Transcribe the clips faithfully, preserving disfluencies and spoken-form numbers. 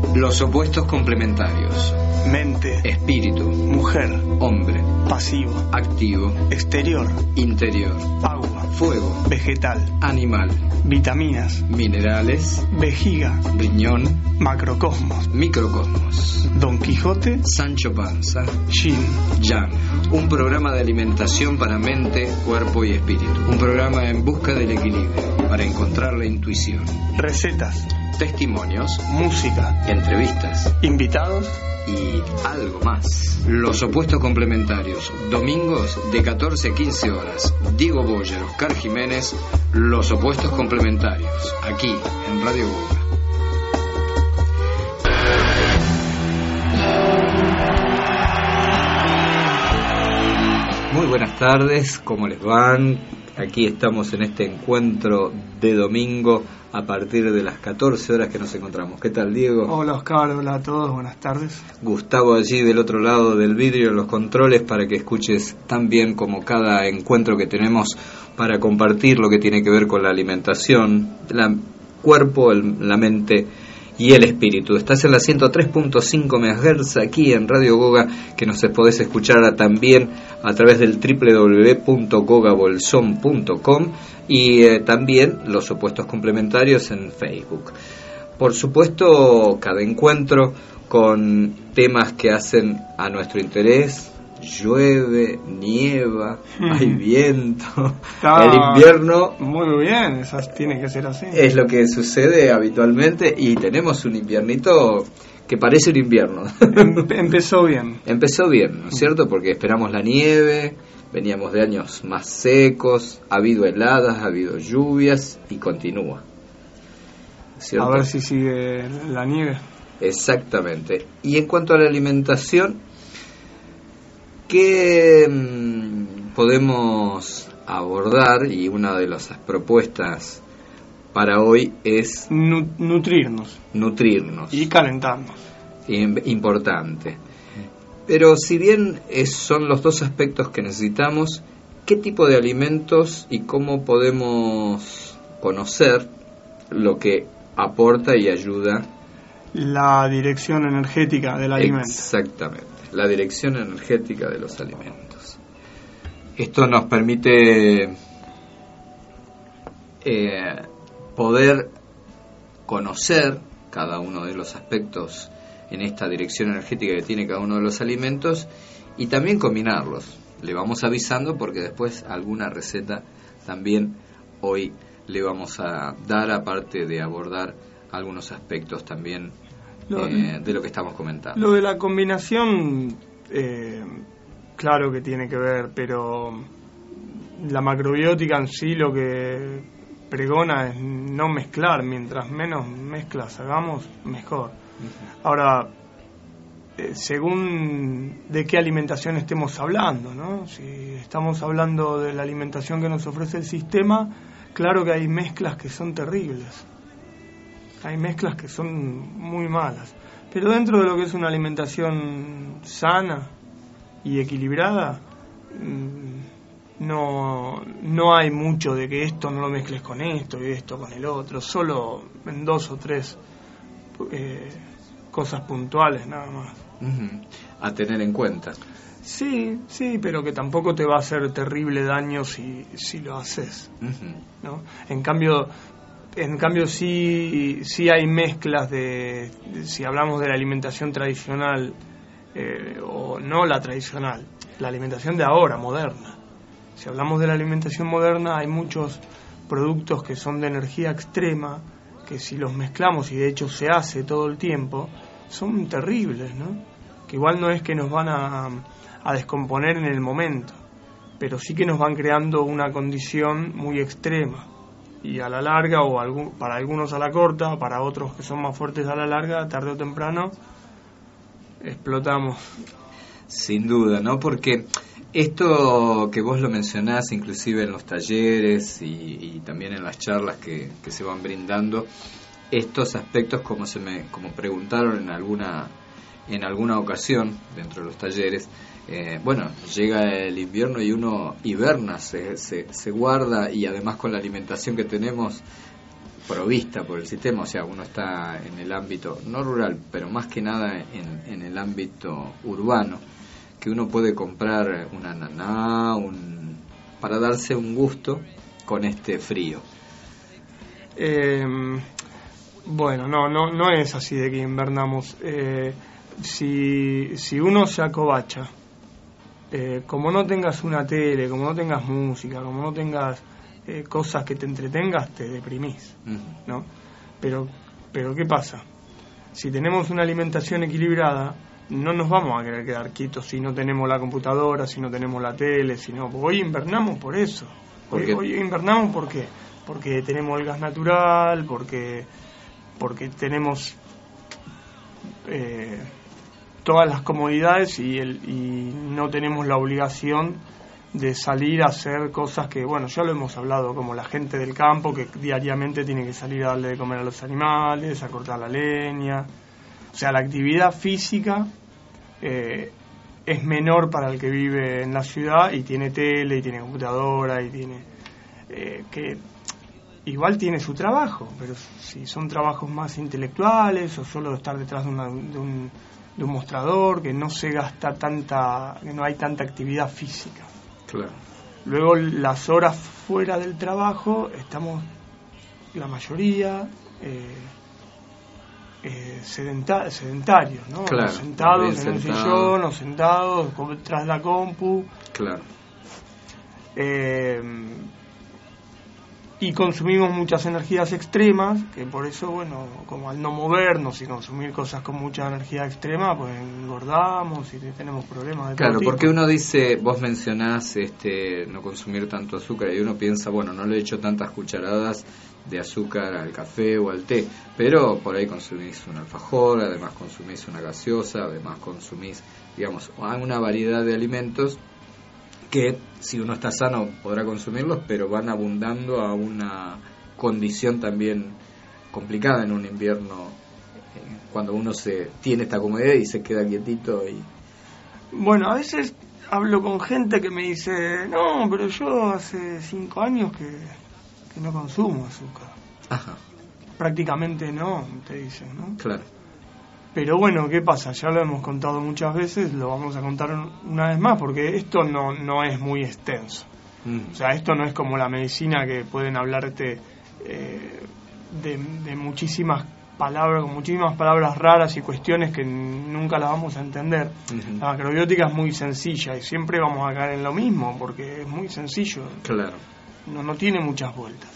Los opuestos complementarios. Mente, espíritu, mujer, hombre, pasivo, activo, exterior, interior, agua, fuego, vegetal, animal, vitaminas, minerales, vejiga, riñón, macrocosmos, microcosmos, Don Quijote, Sancho Panza, Yin, Yang. Un programa de alimentación para mente, cuerpo y espíritu. Un programa en busca del equilibrio, para encontrar la intuición. Recetas, testimonios, música, entrevistas, invitados y algo más. Los opuestos complementarios. Domingos de catorce a quince horas. Diego Boyer, Oscar Jiménez. Los opuestos complementarios. Aquí en Radio Goga. Muy buenas tardes, ¿cómo les van? Aquí estamos en este encuentro de domingo a partir de las catorce horas que nos encontramos. ¿Qué tal, Diego? Hola, Oscar, hola a todos, buenas tardes. Gustavo allí del otro lado del vidrio en los controles para que escuches tan bien como cada encuentro que tenemos para compartir lo que tiene que ver con la alimentación, el cuerpo, el, la mente y el espíritu. Estás en la ciento tres punto cinco megahertz aquí en Radio Goga, que nos podés escuchar también a través del doble u doble u doble u punto goga bolsón punto com y eh, también los opuestos complementarios en Facebook. Por supuesto, cada encuentro con temas que hacen a nuestro interés. Llueve, nieva, mm. hay viento. Está el invierno. Muy bien, esas tiene que ser así. Es lo que sucede habitualmente y tenemos un inviernito que parece un invierno. Em, empezó bien. Empezó bien, ¿no es cierto? Porque esperamos la nieve, veníamos de años más secos, ha habido heladas, ha habido lluvias y continúa. ¿Cierto? A ver si sigue la nieve. Exactamente. Y en cuanto a la alimentación, ¿qué mmm, podemos abordar? Y una de las propuestas para hoy es Nu- nutrirnos. Nutrirnos. Y calentarnos. Importante. Pero si bien es, son los dos aspectos que necesitamos, ¿qué tipo de alimentos y cómo podemos conocer lo que aporta y ayuda? La dirección energética del alimento. Exactamente. La dirección energética de los alimentos. Esto nos permite eh, poder conocer cada uno de los aspectos en esta dirección energética que tiene cada uno de los alimentos y también combinarlos. Le vamos avisando porque después alguna receta también hoy le vamos a dar, aparte de abordar algunos aspectos también Lo, eh, de lo que estamos comentando. Lo de la combinación, eh, claro que tiene que ver, pero la macrobiótica en sí lo que pregona es no mezclar. Mientras menos mezclas hagamos, mejor. Uh-huh. Ahora, eh, según de qué alimentación estemos hablando, ¿no? Si estamos hablando de la alimentación que nos ofrece el sistema, claro que hay mezclas que son terribles. Hay mezclas que son muy malas, pero dentro de lo que es una alimentación sana y equilibrada, no, no hay mucho de que esto no lo mezcles con esto y esto con el otro, solo en dos o tres eh, cosas puntuales nada más. Uh-huh. A tener en cuenta. Sí, sí, pero que tampoco te va a hacer terrible daño si, si lo haces, uh-huh. ¿no? En cambio... En cambio sí, sí hay mezclas de, de, si hablamos de la alimentación tradicional eh, o no la tradicional, la alimentación de ahora, moderna. Si hablamos de la alimentación moderna hay muchos productos que son de energía extrema, que si los mezclamos, y de hecho se hace todo el tiempo, son terribles, ¿no? Que igual no es que nos van a, a descomponer en el momento, pero sí que nos van creando una condición muy extrema. Y a la larga, o algún, para algunos a la corta, para otros que son más fuertes a la larga, tarde o temprano, explotamos. Sin duda, ¿no? Porque esto que vos lo mencionás, inclusive en los talleres y, y también en las charlas que, que se van brindando, estos aspectos, como se me como preguntaron en alguna en alguna ocasión dentro de los talleres, eh, bueno, llega el invierno y uno hiberna, se, se, se guarda, y además con la alimentación que tenemos provista por el sistema, o sea, uno está en el ámbito, no rural, pero más que nada en, en el ámbito urbano, que uno puede comprar una ananá, un, para darse un gusto con este frío. Eh, bueno, no, no, no es así de que invernamos. Eh, si, si uno se acobacha, eh, como no tengas una tele, como no tengas música, como no tengas eh, cosas que te entretengas, te deprimís, uh-huh. ¿no? Pero, pero ¿qué pasa? Si tenemos una alimentación equilibrada, no nos vamos a querer quedar quietos si no tenemos la computadora, si no tenemos la tele, si no. Hoy invernamos por eso. Hoy, hoy invernamos ¿por qué? Porque tenemos el gas natural, porque porque tenemos eh, todas las comodidades y, el, y no tenemos la obligación de salir a hacer cosas que, bueno, ya lo hemos hablado, como la gente del campo que diariamente tiene que salir a darle de comer a los animales, a cortar la leña. O sea, la actividad física eh, es menor para el que vive en la ciudad y tiene tele y tiene computadora y tiene eh, que igual tiene su trabajo, pero si son trabajos más intelectuales o solo estar detrás de, una, de, un, de un mostrador, que no se gasta tanta, que no hay tanta actividad física. Claro. Luego las horas fuera del trabajo estamos la mayoría eh, eh, sedenta- sedentarios, ¿no? Claro, sentados en sentado. un sillón o sentados tras la compu. Claro. Eh, y consumimos muchas energías extremas, que por eso, bueno, como al no movernos y consumir cosas con mucha energía extrema, pues engordamos y tenemos problemas de claro, todo tipo. Porque uno dice, vos mencionás este, no consumir tanto azúcar, y uno piensa, bueno, no le he hecho tantas cucharadas de azúcar al café o al té, pero por ahí consumís un alfajor, además consumís una gaseosa, además consumís, digamos, una variedad de alimentos que si uno está sano podrá consumirlos, pero van abundando a una condición también complicada en un invierno, eh, cuando uno se tiene esta comodidad y se queda quietito. Y bueno, a veces hablo con gente que me dice, no, pero yo hace cinco años que, que no consumo azúcar. Ajá. Prácticamente no, te dicen, ¿no? Claro. Pero bueno, ¿qué pasa? Ya lo hemos contado muchas veces, lo vamos a contar una vez más, porque esto no, no es muy extenso. Mm. O sea, esto no es como la medicina, que pueden hablarte eh, de, de muchísimas palabras, con muchísimas palabras raras y cuestiones que nunca las vamos a entender. Uh-huh. La macrobiótica es muy sencilla y siempre vamos a caer en lo mismo, porque es muy sencillo. Claro. No, no tiene muchas vueltas.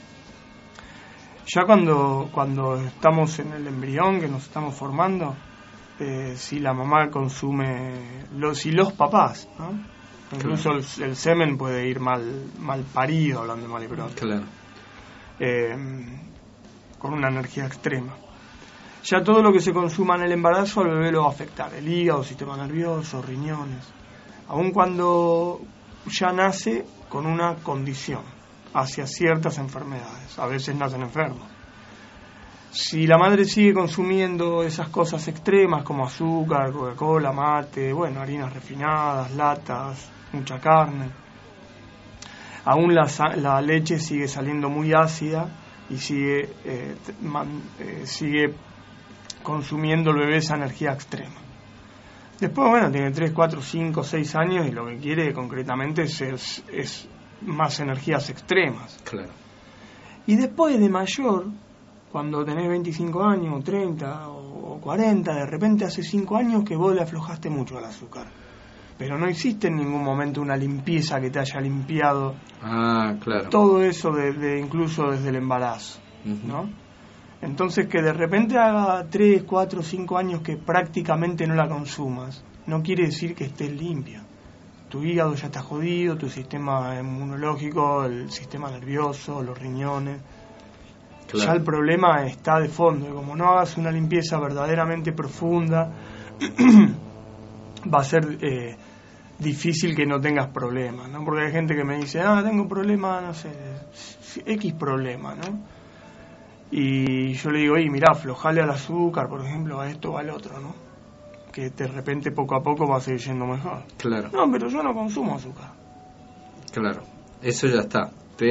Ya cuando cuando estamos en el embrión, que nos estamos formando, eh, si la mamá consume, los, si los papás, ¿no? Incluso claro. el, el semen puede ir mal mal parido, hablando de mal y pronto. Claro. Eh, con una energía extrema. Ya todo lo que se consuma en el embarazo al bebé lo va a afectar, el hígado, sistema nervioso, riñones, aun cuando ya nace con una condición hacia ciertas enfermedades, a veces nacen enfermos. Si la madre sigue consumiendo esas cosas extremas como azúcar, Coca-Cola, mate, bueno, harinas refinadas, latas, mucha carne, aún la, la leche sigue saliendo muy ácida y sigue eh, man, eh, sigue consumiendo el bebé esa energía extrema. Después, bueno, tiene tres, cuatro, cinco, seis años y lo que quiere concretamente es, es, es más energías extremas. Claro. Y después de mayor, cuando tenés veinticinco años, treinta o cuarenta, de repente hace cinco años que vos le aflojaste mucho al azúcar. Pero no existe en ningún momento una limpieza que te haya limpiado ah, claro. todo eso, de, de incluso desde el embarazo, uh-huh. ¿no? Entonces, que de repente haga tres, cuatro, cinco años que prácticamente no la consumas, no quiere decir que estés limpia. Tu hígado ya está jodido, tu sistema inmunológico, el sistema nervioso, los riñones. Claro. Ya el problema está de fondo, y como no hagas una limpieza verdaderamente profunda, va a ser eh, difícil que no tengas problemas, ¿no? Porque hay gente que me dice, ah, tengo problema, no sé, X problema, ¿no? Y yo le digo, oye, mirá, aflojale al azúcar, por ejemplo, a esto o al otro, ¿no? Que de repente poco a poco va a seguir yendo mejor. Claro. No, pero yo no consumo azúcar. Claro, eso ya está, pero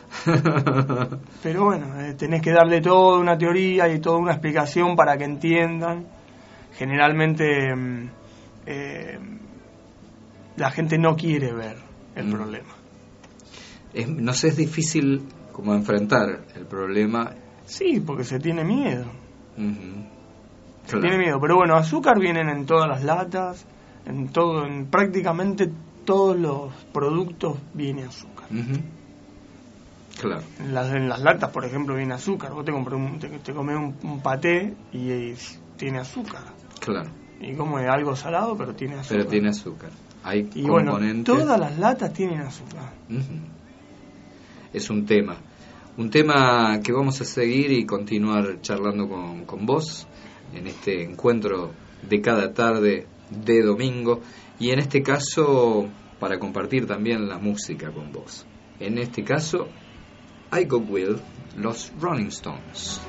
Pero bueno, eh, tenés que darle toda una teoría y toda una explicación para que entiendan. Generalmente eh, la gente no quiere ver el mm. problema. Es, no sé, es difícil como enfrentar el problema. Sí, porque se tiene miedo. Uh-huh. Se Claro. tiene miedo. Pero bueno, azúcar vienen en todas las latas, en todo, en prácticamente todos los productos viene azúcar. Uh-huh. Claro. En las, en las latas, por ejemplo, viene azúcar. Vos te, compré un, te, te comés un, un paté y, y tiene azúcar. Claro. Y como es algo salado, pero tiene azúcar. Pero tiene azúcar. Hay y componentes. Bueno, todas las latas tienen azúcar. Uh-huh. Es un tema. Un tema que vamos a seguir y continuar charlando con, con vos en este encuentro de cada tarde de domingo. Y en este caso, para compartir también la música con vos. En este caso, I Got Will, los Rolling Stones.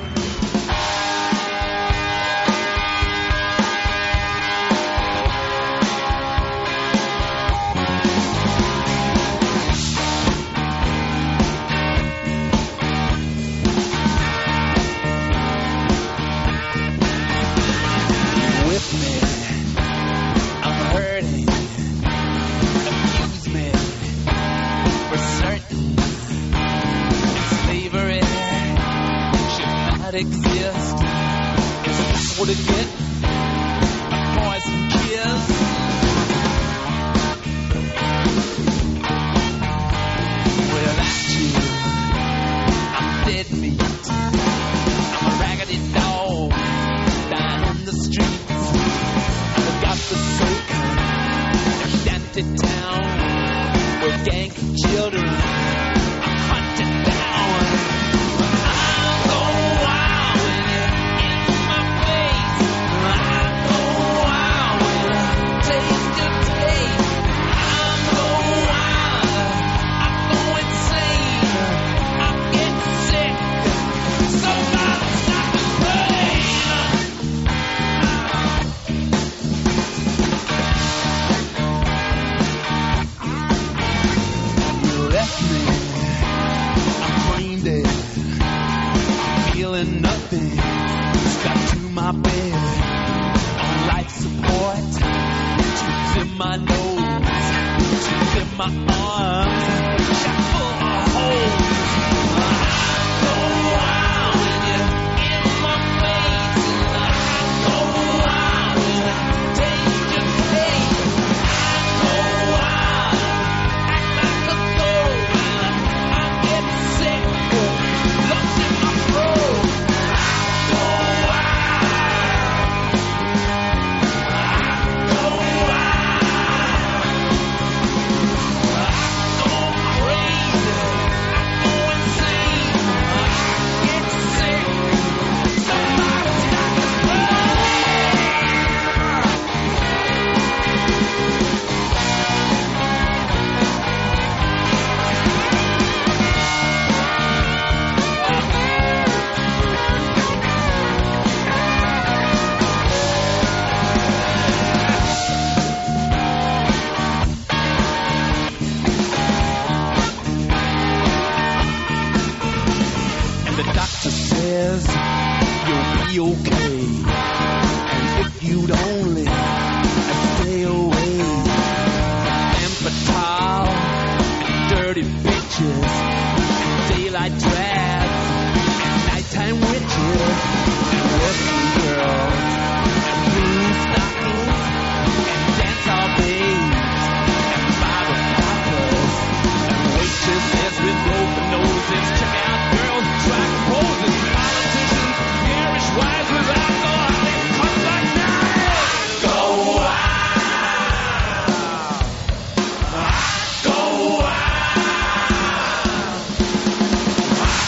Exist is how to get a poison kiss. Without you, I'm dead meat. I'm a raggedy dog down in the streets. I got the soak in shanty town where gang children are hunted down. Nothing strapped to my bed on life support, tubes in my nose, tubes in my arms, shot full of holes. I go wild when you're in my face, I go wild when I taste your taste. I go wild, act like a girl, I get sick, lumps in my throat. Okay, and if you'd only stay away from Empatal and dirty bitches and daylight drags and nighttime witches and western girls and blue stockings and dancehall babes and Bible poppers and waitresses with open noses, check out girls track poses, politicians, garish wives with alcoholic cuts like knives. Go wild, go wild,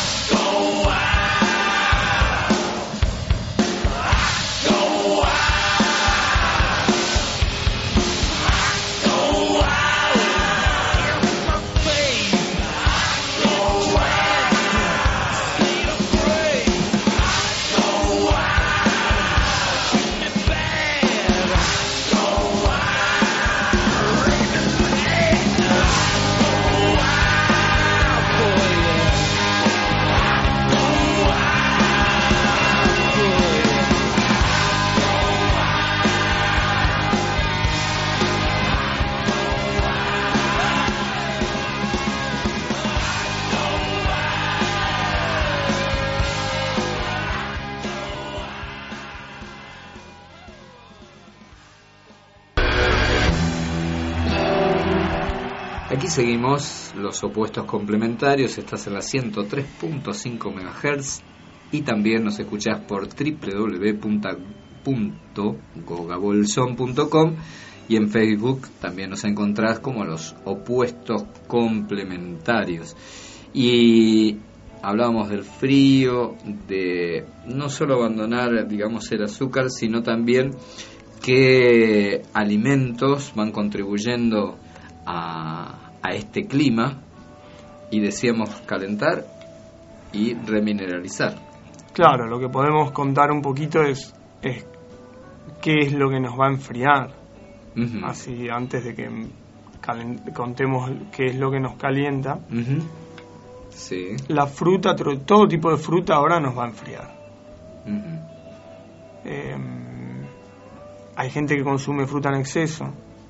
aquí seguimos los opuestos complementarios. Estás en la ciento tres punto cinco megahertz y también nos escuchás por doble u doble u doble u punto gogabolson punto com y en Facebook también nos encontrás como los opuestos complementarios. Y hablábamos del frío, de no solo abandonar, digamos, el azúcar, sino también qué alimentos van contribuyendo a, a este clima, y decíamos calentar y remineralizar. Claro, lo que podemos contar un poquito es, es qué es lo que nos va a enfriar. Uh-huh. Así, antes de que calen- contemos qué es lo que nos calienta. Uh-huh. Sí. La fruta, todo tipo de fruta ahora nos va a enfriar. Uh-huh. Eh, hay gente que consume fruta en exceso.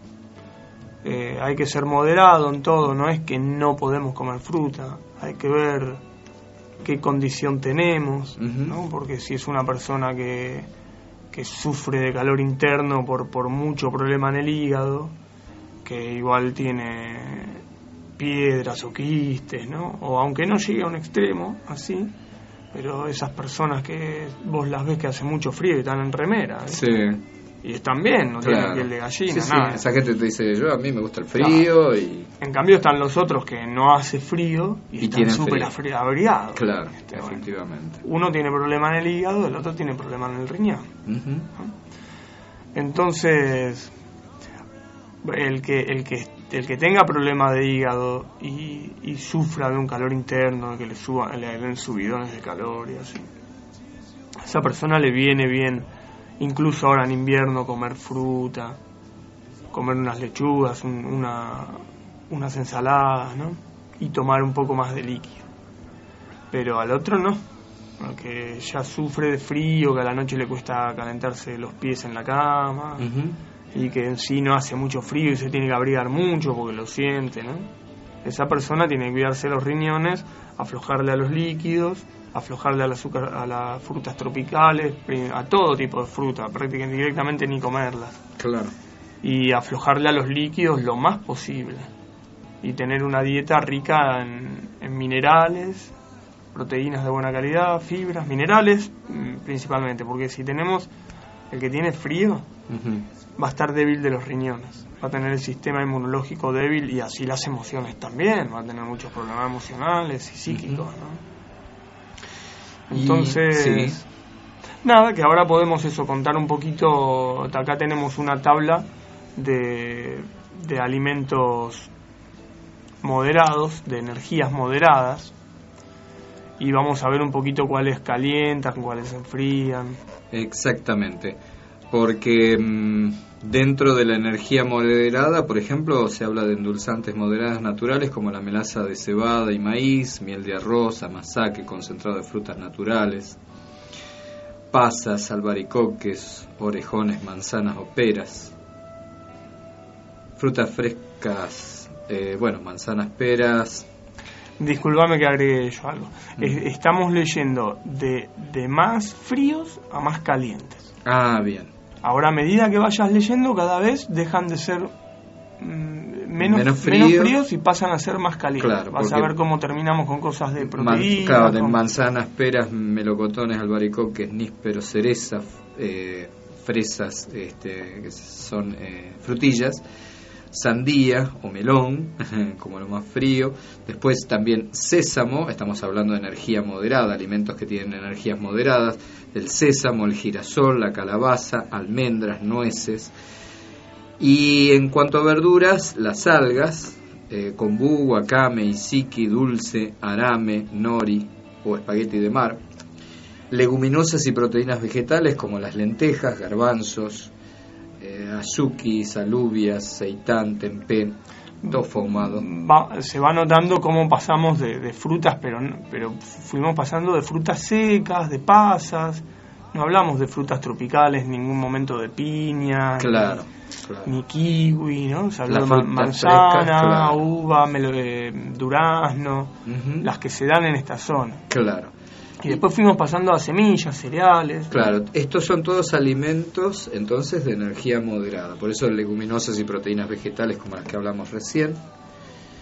Eh, hay que ser moderado en todo, no es que no podemos comer fruta, hay que ver qué condición tenemos, uh-huh. ¿no? Porque si es una persona que, que sufre de calor interno por, por mucho problema en el hígado, que igual tiene piedras o quistes, ¿no? O aunque no llegue a un extremo así, pero esas personas que vos las ves que hace mucho frío y están en remera, ¿viste? Sí. Y están bien, no claro. tienen piel de gallina, sí, nada. Sí. Esa gente te dice, yo a mí me gusta el frío, claro. y... En cambio están los otros que no hace frío y, y están súper abrigados. Claro, este, efectivamente. Bueno, uno tiene problema en el hígado, el otro tiene problema en el riñón. Uh-huh. ¿no? Entonces, el que el que el que tenga problema de hígado y, y sufra de un calor interno, que le suba, le den subidones de calor y así, a esa persona le viene bien, incluso ahora en invierno, comer fruta, comer unas lechugas, un, una, unas ensaladas, ¿no? Y tomar un poco más de líquido. Pero al otro no, que ya sufre de frío, que a la noche le cuesta calentarse los pies en la cama, uh-huh. y que en sí no hace mucho frío y se tiene que abrigar mucho porque lo siente, ¿no? Esa persona tiene que cuidarse los riñones, aflojarle a los líquidos, aflojarle al azúcar, a las frutas tropicales, a todo tipo de fruta, prácticamente directamente ni comerlas. Claro. Y aflojarle a los líquidos lo más posible. Y tener una dieta rica en, en minerales, proteínas de buena calidad, fibras, minerales principalmente, porque si tenemos el que tiene frío, uh-huh. va a estar débil de los riñones, va a tener el sistema inmunológico débil y así las emociones también, va a tener muchos problemas emocionales y psíquicos, uh-huh. ¿no? Entonces, y, sí. nada, que ahora podemos eso, contar un poquito. Acá tenemos una tabla de, de alimentos moderados, de energías moderadas, y vamos a ver un poquito cuáles calientan, cuáles enfrían. Exactamente, porque mmm, dentro de la energía moderada, por ejemplo, se habla de endulzantes moderadas naturales como la melaza de cebada y maíz, miel de arroz, amasaque, concentrado de frutas naturales, pasas, albaricoques, orejones, manzanas o peras, frutas frescas, eh, bueno, manzanas, peras. Disculpame que agregue yo algo. Mm. Estamos leyendo de, de más fríos a más calientes. Ah, bien. Ahora, a medida que vayas leyendo, cada vez dejan de ser mmm, menos, menos, frío. menos fríos y pasan a ser más calientes. Claro, vas a ver cómo terminamos con cosas de proteínas. Man, claro, de con... manzanas, peras, melocotones, albaricoques, nísperos, cerezas, eh, fresas, este, que son eh, frutillas, sandía o melón, como lo más frío. Después también sésamo, estamos hablando de energía moderada, alimentos que tienen energías moderadas, el sésamo, el girasol, la calabaza, almendras, nueces. Y en cuanto a verduras, las algas, eh, kombu, wakame, isiki, dulce, arame, nori o espagueti de mar. Leguminosas y proteínas vegetales como las lentejas, garbanzos, Eh, azuki, alubias, seitán, tempé, tofu ahumado. Va, se va notando cómo pasamos de, de frutas, pero pero fuimos pasando de frutas secas, de pasas, no hablamos de frutas tropicales, en ningún momento de piña, claro, ni, claro. ni kiwi, ¿no? Se habló de manzana, frescas, claro. uva, melo, eh, durazno, uh-huh. las que se dan en esta zona. Claro. Y después fuimos pasando a semillas, cereales. Claro, estos son todos alimentos entonces de energía moderada, por eso leguminosas y proteínas vegetales como las que hablamos recién,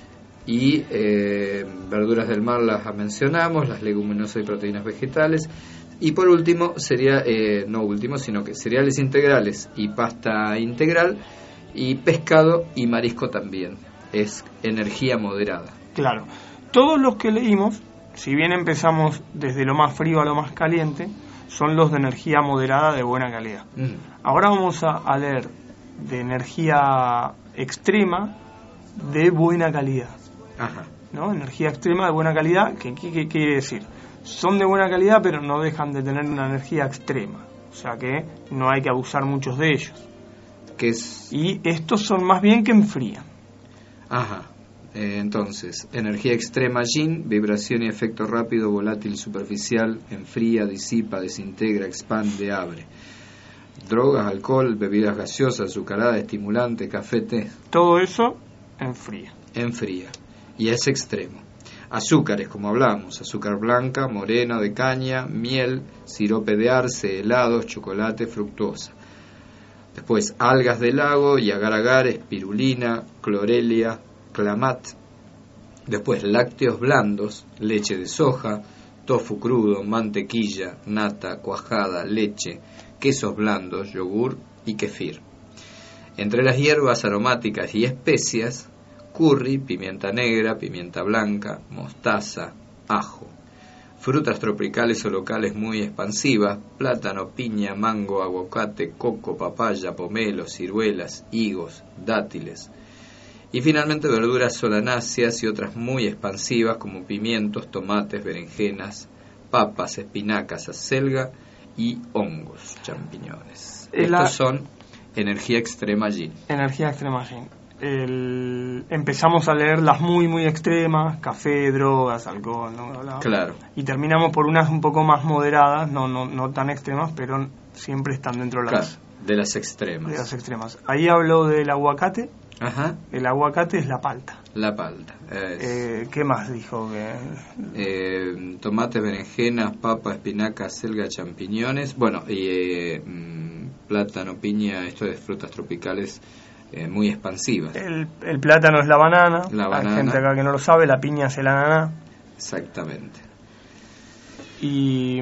Y eh, verduras del mar las mencionamos, las leguminosas y proteínas vegetales. Y por último, sería, eh, no último, sino que cereales integrales y pasta integral, y pescado y marisco también. Es energía moderada. Claro. Todos los que leímos, si bien empezamos desde lo más frío a lo más caliente, son los de energía moderada de buena calidad. Mm. Ahora vamos a, a leer de energía extrema de buena calidad. Ajá. ¿No? Energía extrema de buena calidad, ¿qué, qué, qué quiere decir? Son de buena calidad, pero no dejan de tener una energía extrema. O sea que no hay que abusar muchos de ellos. ¿Qué es? Y estos son más bien que enfrían. Ajá. Eh, entonces, energía extrema yin, vibración y efecto rápido, volátil, superficial, enfría, disipa, desintegra, expande, abre. Drogas, alcohol, bebidas gaseosas, azucarada, estimulante, café, té. Todo eso enfría. Enfría. Y es extremo. Azúcares, como hablábamos, azúcar blanca, morena, de caña, miel, sirope de arce, helados, chocolate, fructuosa. Después, algas del lago y agar-agar, espirulina, clorelia, clamat. Después, lácteos blandos, leche de soja, tofu crudo, mantequilla, nata, cuajada, leche, quesos blandos, yogur y kefir. Entre las hierbas aromáticas y especias, curry, pimienta negra, pimienta blanca, mostaza, ajo. Frutas tropicales o locales muy expansivas, plátano, piña, mango, aguacate, coco, papaya, pomelo, ciruelas, higos, dátiles. Y finalmente verduras solanáceas y otras muy expansivas como pimientos, tomates, berenjenas, papas, espinacas, acelga y hongos, champiñones. El Estos a... son energía extrema yin. Energía extrema yin. El... Empezamos a leer las muy muy extremas, café, drogas, alcohol, ¿no? Bla, bla. Claro. Y terminamos por unas un poco más moderadas, no no no tan extremas, pero siempre están dentro de las, claro, de las extremas. De las extremas. Ahí habló del aguacate. Ajá. El aguacate es la palta. La palta. Es... Eh, ¿Qué más dijo? que eh, Tomates, berenjenas, papa, espinaca, acelga, champiñones. Bueno, y eh, mm, plátano, piña, esto de frutas tropicales eh, muy expansivas. El, el plátano es la banana. La banana. Hay gente acá que no lo sabe. La piña es el ananá. Exactamente. Y...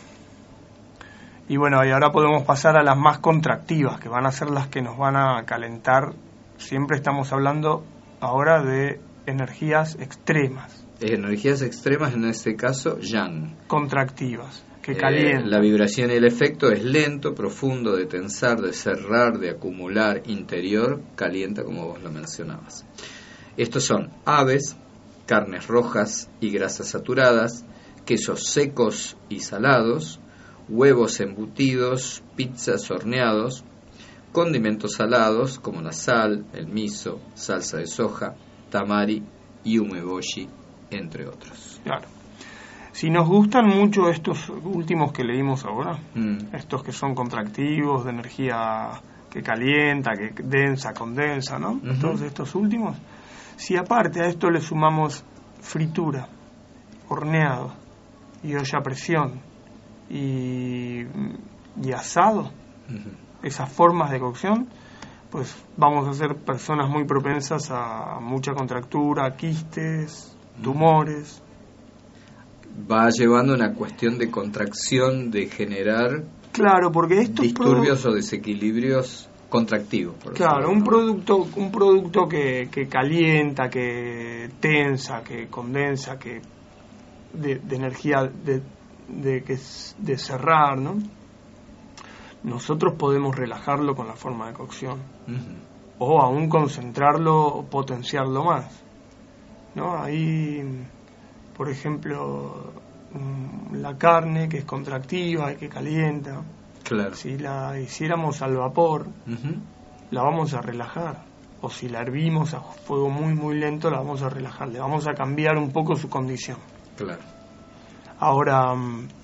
Y bueno, y ahora podemos pasar a las más contractivas, que van a ser las que nos van a calentar. Siempre estamos hablando ahora de energías extremas. Energías extremas, en este caso, yang. Contractivas, que eh, calientan. La vibración y el efecto es lento, profundo, de tensar, de cerrar, de acumular, interior, calienta, como vos lo mencionabas. Estos son aves, carnes rojas y grasas saturadas, quesos secos y salados, huevos embutidos, pizzas horneados, condimentos salados como la sal, el miso, salsa de soja, tamari y umeboshi, entre otros. Claro. Si nos gustan mucho estos últimos que leímos ahora, mm. estos que son contractivos, de energía que calienta, que densa, condensa, ¿no? Uh-huh. Todos estos últimos. Si aparte a esto le sumamos fritura, horneado y olla a presión y, y asado, uh-huh. esas formas de cocción, pues vamos a ser personas muy propensas a mucha contractura, quistes, tumores. Va llevando una cuestión de contracción, de generar claro, porque estos disturbios produ- o desequilibrios contractivos. Por claro, decirlo, un ¿no? producto un producto que, que calienta, que tensa, que condensa, que de, de energía de, de, que, de cerrar, ¿no? Nosotros podemos relajarlo con la forma de cocción, uh-huh. o aún concentrarlo o potenciarlo más, ¿no? Ahí, por ejemplo, la carne que es contractiva y que calienta, claro. si la hiciéramos al vapor, uh-huh. la vamos a relajar, o si la hervimos a fuego muy muy lento, la vamos a relajar, le vamos a cambiar un poco su condición. Claro. Ahora,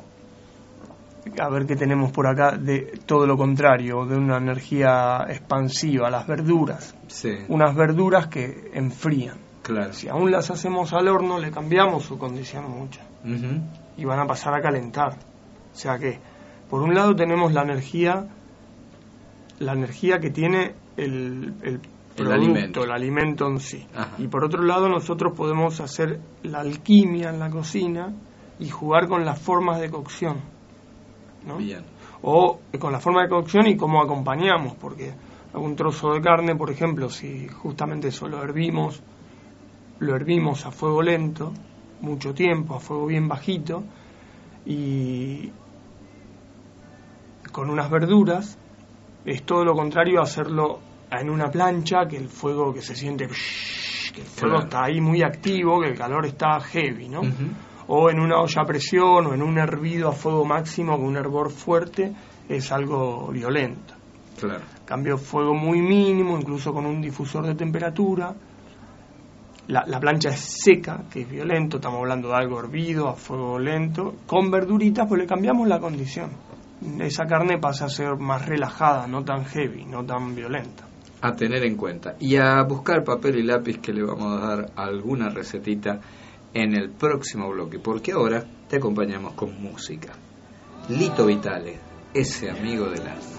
a ver qué tenemos por acá, de todo lo contrario, de una energía expansiva, las verduras. Sí. Unas verduras que enfrían. Claro. Si aún las hacemos al horno, le cambiamos su condición mucho. Uh-huh. Y van a pasar a calentar. O sea que, por un lado tenemos la energía, la energía que tiene el, el producto, alimento. el alimento en sí. Ajá. Y por otro lado, nosotros podemos hacer la alquimia en la cocina y jugar con las formas de cocción, ¿no? Bien. O con la forma de cocción y cómo acompañamos, porque un trozo de carne, por ejemplo, si justamente eso lo hervimos, lo hervimos a fuego lento, mucho tiempo, a fuego bien bajito, y con unas verduras, es todo lo contrario a hacerlo en una plancha, que el fuego que se siente, que el fuego Claro. está ahí muy activo, que el calor está heavy, ¿no? Ujú. O en una olla a presión, o en un hervido a fuego máximo con un hervor fuerte, es algo violento. Claro. Cambio fuego muy mínimo, incluso con un difusor de temperatura. La, la plancha es seca, que es violento, estamos hablando de algo hervido a fuego lento. Con verduritas, pues le cambiamos la condición. Esa carne pasa a ser más relajada, no tan heavy, no tan violenta. A tener en cuenta. Y a buscar papel y lápiz, que le vamos a dar alguna recetita en el próximo bloque, porque ahora te acompañamos con música. Lito Vitale, ese amigo del alma.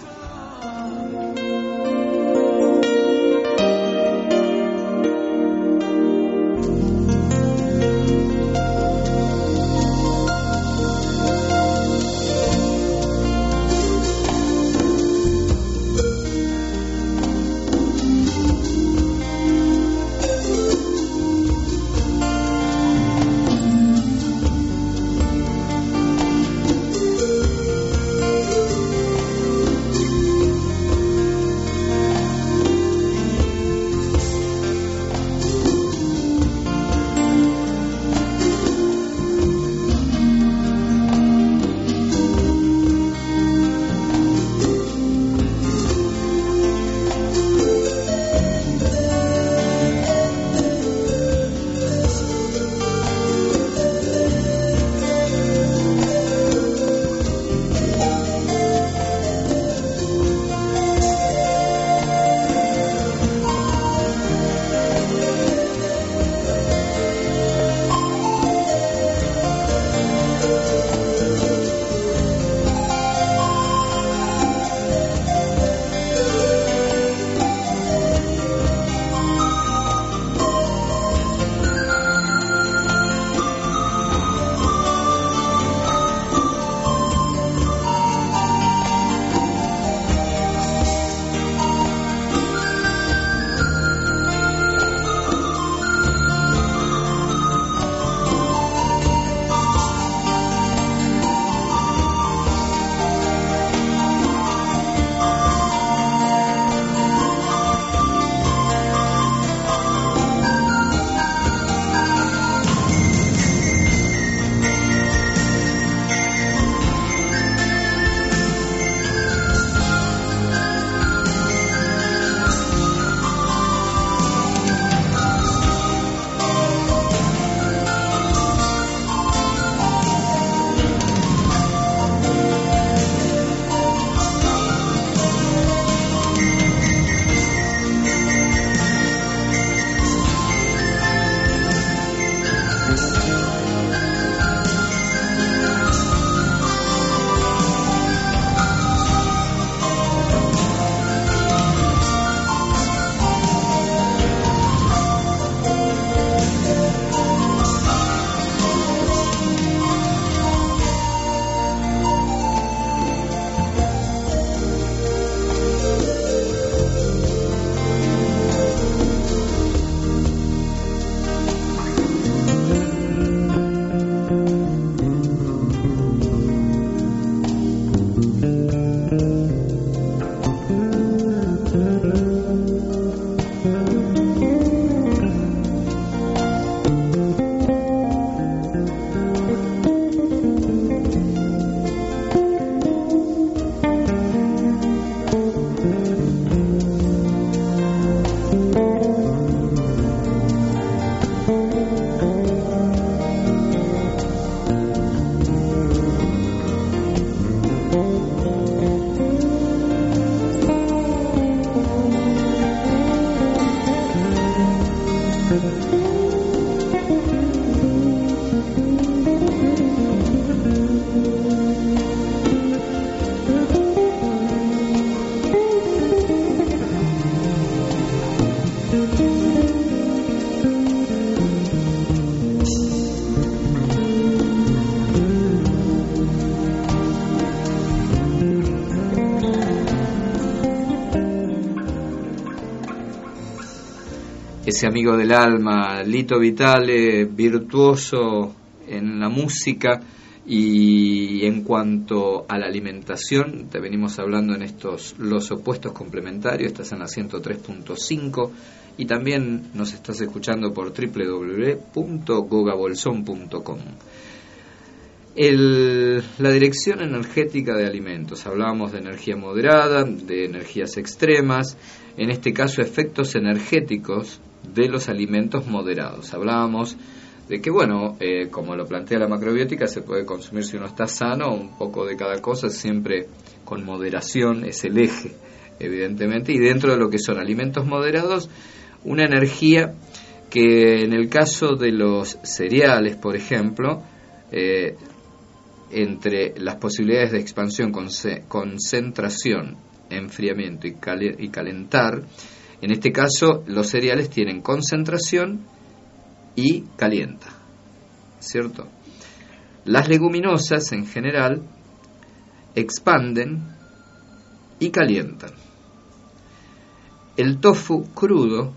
ese amigo del alma, Lito Vitale, virtuoso en la música. Y en cuanto a la alimentación, te venimos hablando en estos Los Opuestos Complementarios. Estás en la ciento tres punto cinco y también nos estás escuchando por doble u doble u doble u punto gogabolsón punto com. El, la dirección energética de alimentos. Hablábamos de energía moderada, de energías extremas, en este caso efectos energéticos de los alimentos moderados. Hablábamos de que, bueno, eh, como lo plantea la macrobiótica, se puede consumir si uno está sano, un poco de cada cosa, siempre con moderación, es el eje, evidentemente, y dentro de lo que son alimentos moderados, una energía que en el caso de los cereales, por ejemplo, eh, entre las posibilidades de expansión, concentración, enfriamiento y, cal- y calentar, en este caso los cereales tienen concentración y calienta, ¿cierto? Las leguminosas en general expanden y calientan. El tofu crudo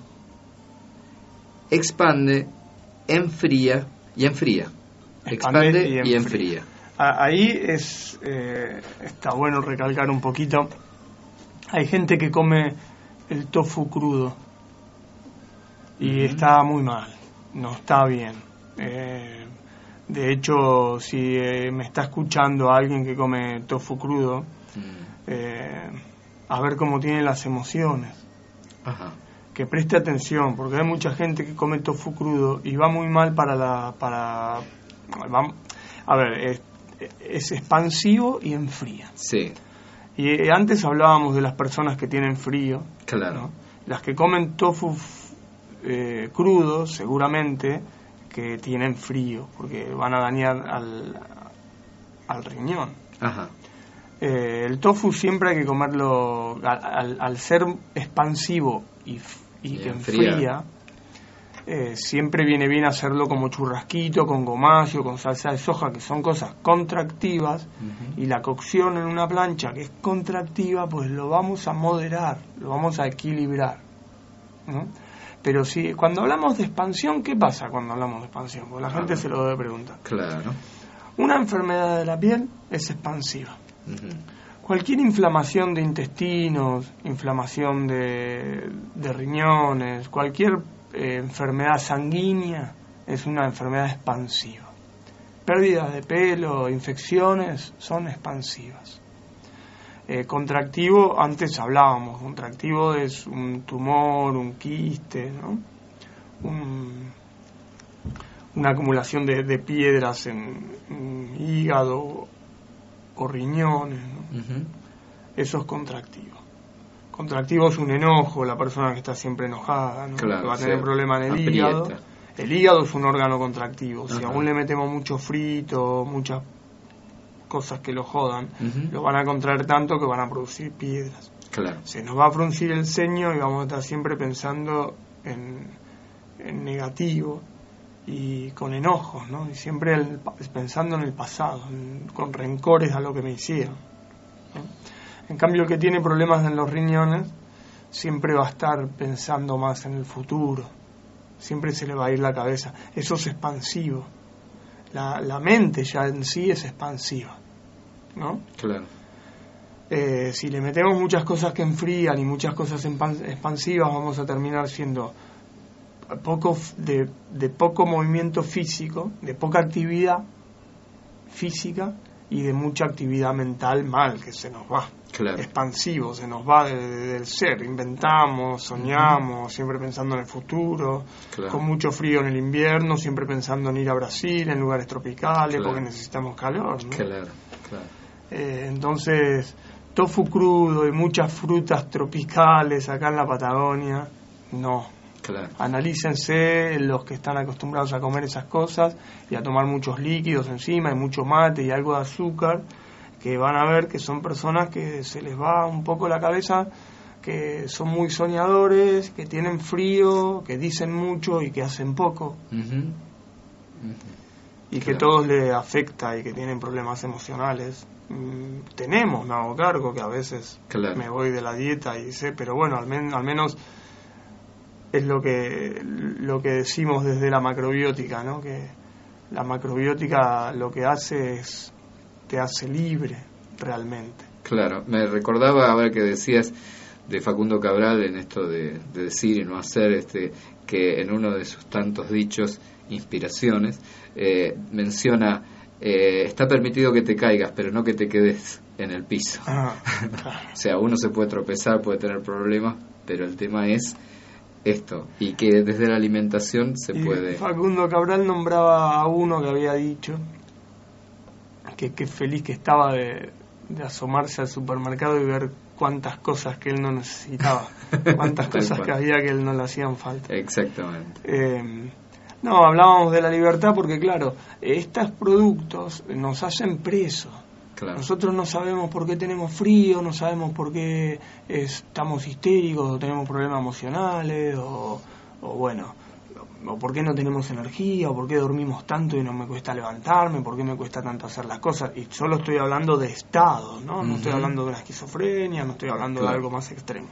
expande, enfría y enfría. Expande, expande y, enfría. y enfría. Ahí es eh, está bueno recalcar un poquito. Hay gente que come el tofu crudo y uh-huh. está muy mal. No está bien. Eh, de hecho, si eh, me está escuchando alguien que come tofu crudo, mm. eh, a ver cómo tiene las emociones. Ajá. Que preste atención, porque hay mucha gente que come tofu crudo y va muy mal para la... para va, A ver, es, es expansivo y enfría. Sí. Y eh, antes hablábamos de las personas que tienen frío. Claro. ¿no? Las que comen tofu Eh, crudos, seguramente que tienen frío, porque van a dañar al, al riñón. Ajá. Eh, el tofu siempre hay que comerlo al, al, al ser expansivo y, y, y que enfría, eh, siempre viene bien hacerlo como churrasquito, con gomayo, con salsa de soja, que son cosas contractivas, uh-huh. y la cocción en una plancha que es contractiva, pues lo vamos a moderar, lo vamos a equilibrar, ¿no? Pero si cuando hablamos de expansión, ¿qué pasa cuando hablamos de expansión? Porque la gente ah, se lo debe preguntar. Claro. Una enfermedad de la piel es expansiva. Uh-huh. Cualquier inflamación de intestinos, inflamación de, de riñones, cualquier eh, enfermedad sanguínea es una enfermedad expansiva. Pérdidas de pelo, infecciones son expansivas. Eh, contractivo, antes hablábamos, contractivo es un tumor, un quiste, ¿no? Un, una acumulación de, de piedras en, en hígado o riñones, ¿no? Uh-huh. Eso es contractivo. Contractivo es un enojo, la persona que está siempre enojada, ¿no? Claro, que va a tener sí. problemas en el Aprieta. hígado. El hígado es un órgano contractivo. Uh-huh. Si aún le metemos mucho frito, muchas cosas que lo jodan, uh-huh. lo van a contraer tanto que van a producir piedras. Claro. Se nos va a fruncir el ceño y vamos a estar siempre pensando en, en negativo y con enojos, ¿no? Y siempre el, pensando en el pasado, en, con rencores a lo que me hicieron, ¿no? En cambio, el que tiene problemas en los riñones siempre va a estar pensando más en el futuro, siempre se le va a ir la cabeza. Eso es expansivo. La, la mente ya en sí es expansiva, ¿no? Claro. Eh, si le metemos muchas cosas que enfrían y muchas cosas expansivas, vamos a terminar siendo poco de, de poco movimiento físico, de poca actividad física y de mucha actividad mental mal, que se nos va. Claro. Expansivo, se nos va de, de, del ser, inventamos, soñamos, uh-huh. siempre pensando en el futuro, claro. con mucho frío en el invierno, siempre pensando en ir a Brasil, en lugares tropicales, claro. porque necesitamos calor, ¿no? Claro, claro. Eh, entonces, tofu crudo y muchas frutas tropicales acá en la Patagonia, no. Claro. Analícense los que están acostumbrados a comer esas cosas y a tomar muchos líquidos encima y mucho mate y algo de azúcar, que van a ver que son personas que se les va un poco la cabeza, que son muy soñadores, que tienen frío, que dicen mucho y que hacen poco. Uh-huh. Uh-huh. Y claro. que todo les afecta y que tienen problemas emocionales. Mm, tenemos, me hago cargo que a veces claro. me voy de la dieta y sé, pero bueno, al, men- al menos es lo que lo que decimos desde la macrobiótica, ¿no? Que la macrobiótica lo que hace es te hace libre realmente. Claro, me recordaba ahora que decías de Facundo Cabral en esto de, de decir y no hacer, este que en uno de sus tantos dichos, inspiraciones, eh, menciona eh, está permitido que te caigas, pero no que te quedes en el piso. Ah, claro. O sea, uno se puede tropezar, puede tener problemas, pero el tema es esto, y que desde la alimentación se y puede... Facundo Cabral nombraba a uno que había dicho que qué feliz que estaba de, de asomarse al supermercado y ver cuántas cosas que él no necesitaba, cuántas cosas que había que él no le hacían falta. Exactamente. Eh, no, hablábamos de la libertad porque, claro, estos productos nos hacen presos. Claro. Nosotros no sabemos por qué tenemos frío, no sabemos por qué estamos histéricos o tenemos problemas emocionales o, o bueno, o por qué no tenemos energía o por qué dormimos tanto y no me cuesta levantarme, por qué me cuesta tanto hacer las cosas. Y solo estoy hablando de estados, ¿no? No uh-huh. estoy hablando de una esquizofrenia, no estoy hablando claro. de algo más extremo.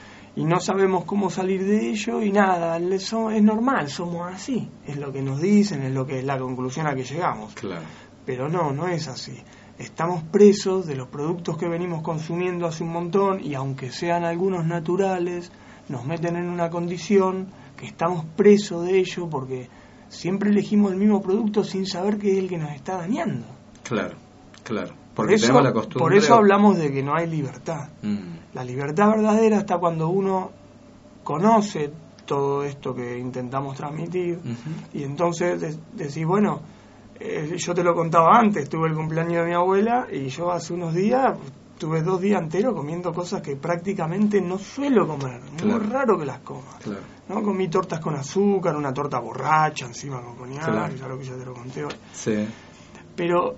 Y no sabemos cómo salir de ello y nada, es normal, somos así. Es lo que nos dicen, es lo que es la conclusión a que llegamos. Claro. Pero no, no es así. Estamos presos de los productos que venimos consumiendo hace un montón y aunque sean algunos naturales, nos meten en una condición que estamos presos de ello porque siempre elegimos el mismo producto sin saber que es el que nos está dañando. Claro, claro. Por eso, tenemos la costumbre por eso de... hablamos de que no hay libertad. Mm. La libertad verdadera está cuando uno conoce todo esto que intentamos transmitir uh-huh. y entonces de- decís, bueno, eh, yo te lo contaba antes, tuve el cumpleaños de mi abuela y yo hace unos días tuve dos días enteros comiendo cosas que prácticamente no suelo comer, claro. Muy raro que las coma. Claro. ¿No? Comí tortas con azúcar, una torta borracha encima con coñac, claro. ya lo que ya te lo conté hoy. Sí. Pero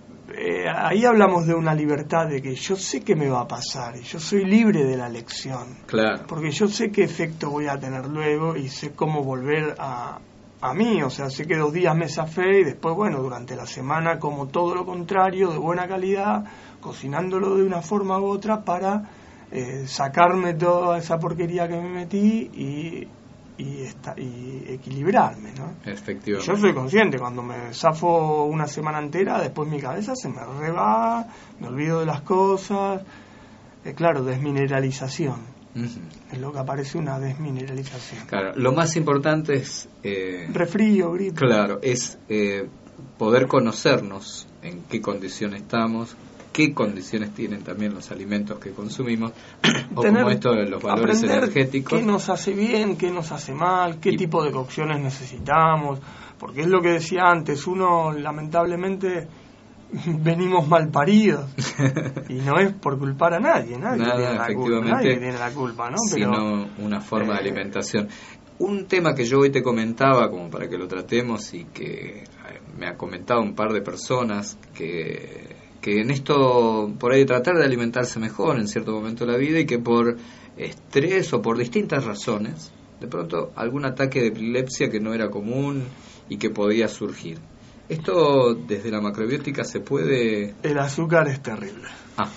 eh, ahí hablamos de una libertad de que yo sé qué me va a pasar y yo soy libre de la elección. Claro. Porque yo sé qué efecto voy a tener luego y sé cómo volver a, a mí. O sea, sé que dos días me zafé y después, bueno, durante la semana como todo lo contrario, de buena calidad, cocinándolo de una forma u otra para eh, sacarme toda esa porquería que me metí y... Y, esta, y equilibrarme, ¿no? Efectivamente. Yo soy consciente, cuando me zafo una semana entera, después mi cabeza se me reba, me olvido de las cosas. Eh, claro, desmineralización. Uh-huh. Es lo que aparece, una desmineralización. Claro, lo más importante es... Eh, Refrío, gripe. Claro, es eh, poder conocernos en qué condiciones estamos, qué condiciones tienen también los alimentos que consumimos, o Tener, como esto de los valores energéticos. Qué nos hace bien, qué nos hace mal, qué y, tipo de cocciones necesitamos, porque es lo que decía antes, uno lamentablemente venimos mal paridos y no es por culpar a nadie, nadie, Nada, tiene, la culpa, nadie tiene la culpa, ¿no? Pero, sino una forma eh, de alimentación. Un tema que yo hoy te comentaba, como para que lo tratemos y que me ha comentado un par de personas que... que en esto, por ahí tratar de alimentarse mejor en cierto momento de la vida y que por estrés o por distintas razones, de pronto algún ataque de epilepsia que no era común y que podía surgir. ¿Esto desde la macrobiótica se puede...? El azúcar es terrible. Ah.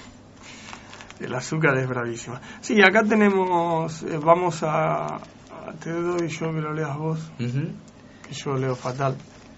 El azúcar es bravísimo. Sí, acá tenemos, eh, vamos a, a... Te doy yo que lo leas vos, uh-huh. que yo leo fatal.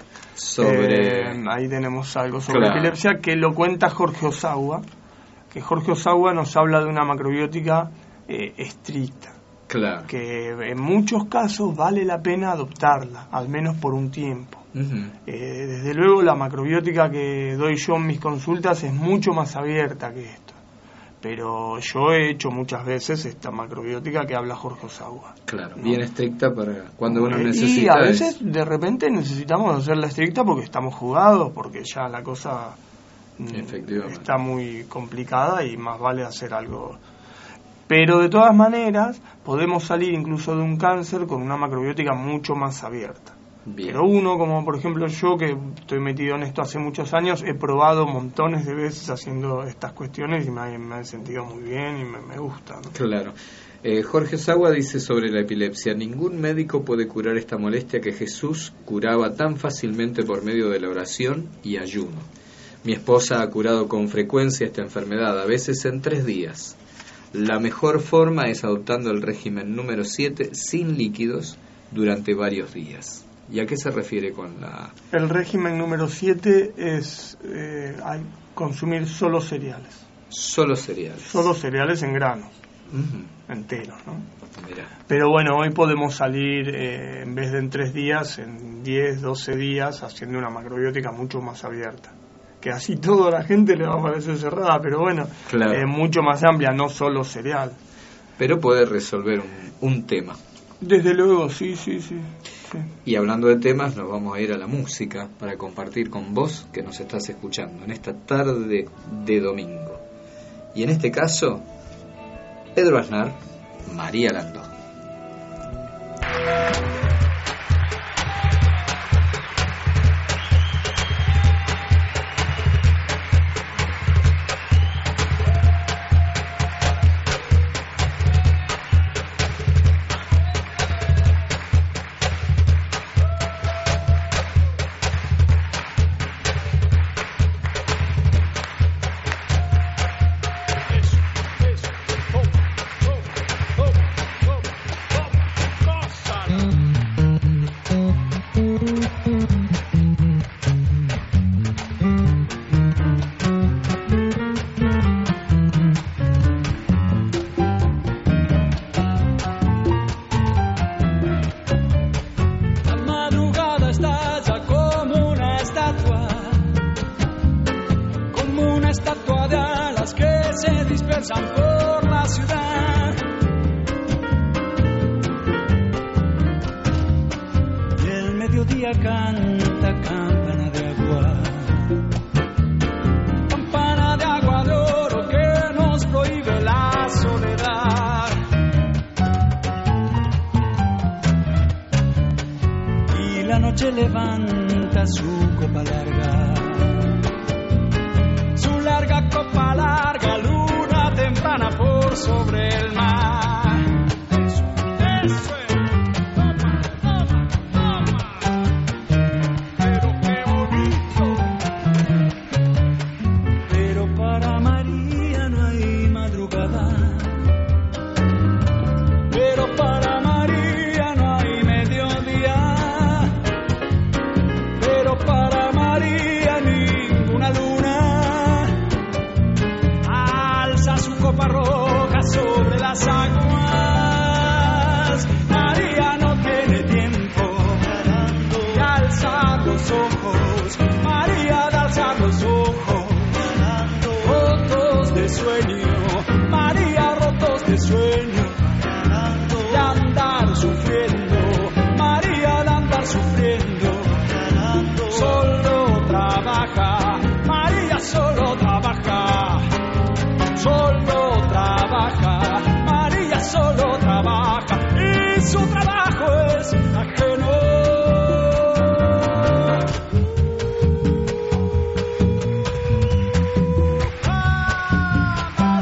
Sobre eh, ahí tenemos algo sobre claro. epilepsia que lo cuenta Jorge Osawa, que Jorge Osawa nos habla de una macrobiótica eh, estricta, claro. que en muchos casos vale la pena adoptarla, al menos por un tiempo. Uh-huh. eh, desde luego la macrobiótica que doy yo en mis consultas es mucho más abierta que esto, pero yo he hecho muchas veces esta macrobiótica que habla Jorge Osawa. Claro, ¿no? Bien estricta para cuando uno eh, necesita. Y a veces es... de repente necesitamos hacerla estricta porque estamos jugados, porque ya la cosa está muy complicada y más vale hacer algo. Pero de todas maneras podemos salir incluso de un cáncer con una macrobiótica mucho más abierta. Bien. Pero uno, como por ejemplo yo, que estoy metido en esto hace muchos años, he probado montones de veces haciendo estas cuestiones y me, me he sentido muy bien y me, me gusta, ¿no? Claro. Eh, Jorge Osawa dice sobre la epilepsia: ningún médico puede curar esta molestia que Jesús curaba tan fácilmente por medio de la oración y ayuno. Mi esposa ha curado con frecuencia esta enfermedad, a veces en tres días. La mejor forma es adoptando el régimen número siete sin líquidos durante varios días. ¿Y a qué se refiere con la...? El régimen número siete es eh, consumir solo cereales. Solo cereales. Solo cereales en granos, uh-huh. enteros, ¿no? Mirá. Pero bueno, hoy podemos salir, eh, en vez de en tres días, en diez, doce días, haciendo una macrobiótica mucho más abierta. Que así todo a la gente le va a parecer cerrada, pero bueno, claro. eh, mucho más amplia, no solo cereal. Pero puede resolver un, un tema. Desde luego, sí, sí, sí, sí. Y hablando de temas, nos vamos a ir a la música para compartir con vos que nos estás escuchando en esta tarde de domingo. Y en este caso, Pedro Aznar, María Landó. Por la ciudad y el mediodía canta campana de agua, campana de agua de oro que nos prohíbe la soledad. Y la noche levanta su copa larga, su larga copa larga, luna temprana por sobre el mar. Eso, eso es. Toma, toma, toma. Pero qué bonito. Pero para María no hay madrugada. Pero para María no hay mediodía. Pero para María ninguna luna alza su copa roja sobre las aguas. María no tiene tiempo de alzar los ojos. María de alzar los ojos, rotos de sueño. María rotos de sueño, de andar sufriendo. María de andar sufriendo, solo trabaja. María solo trabaja. Solo trabaja, María solo trabaja y su trabajo es ajeno. Ah,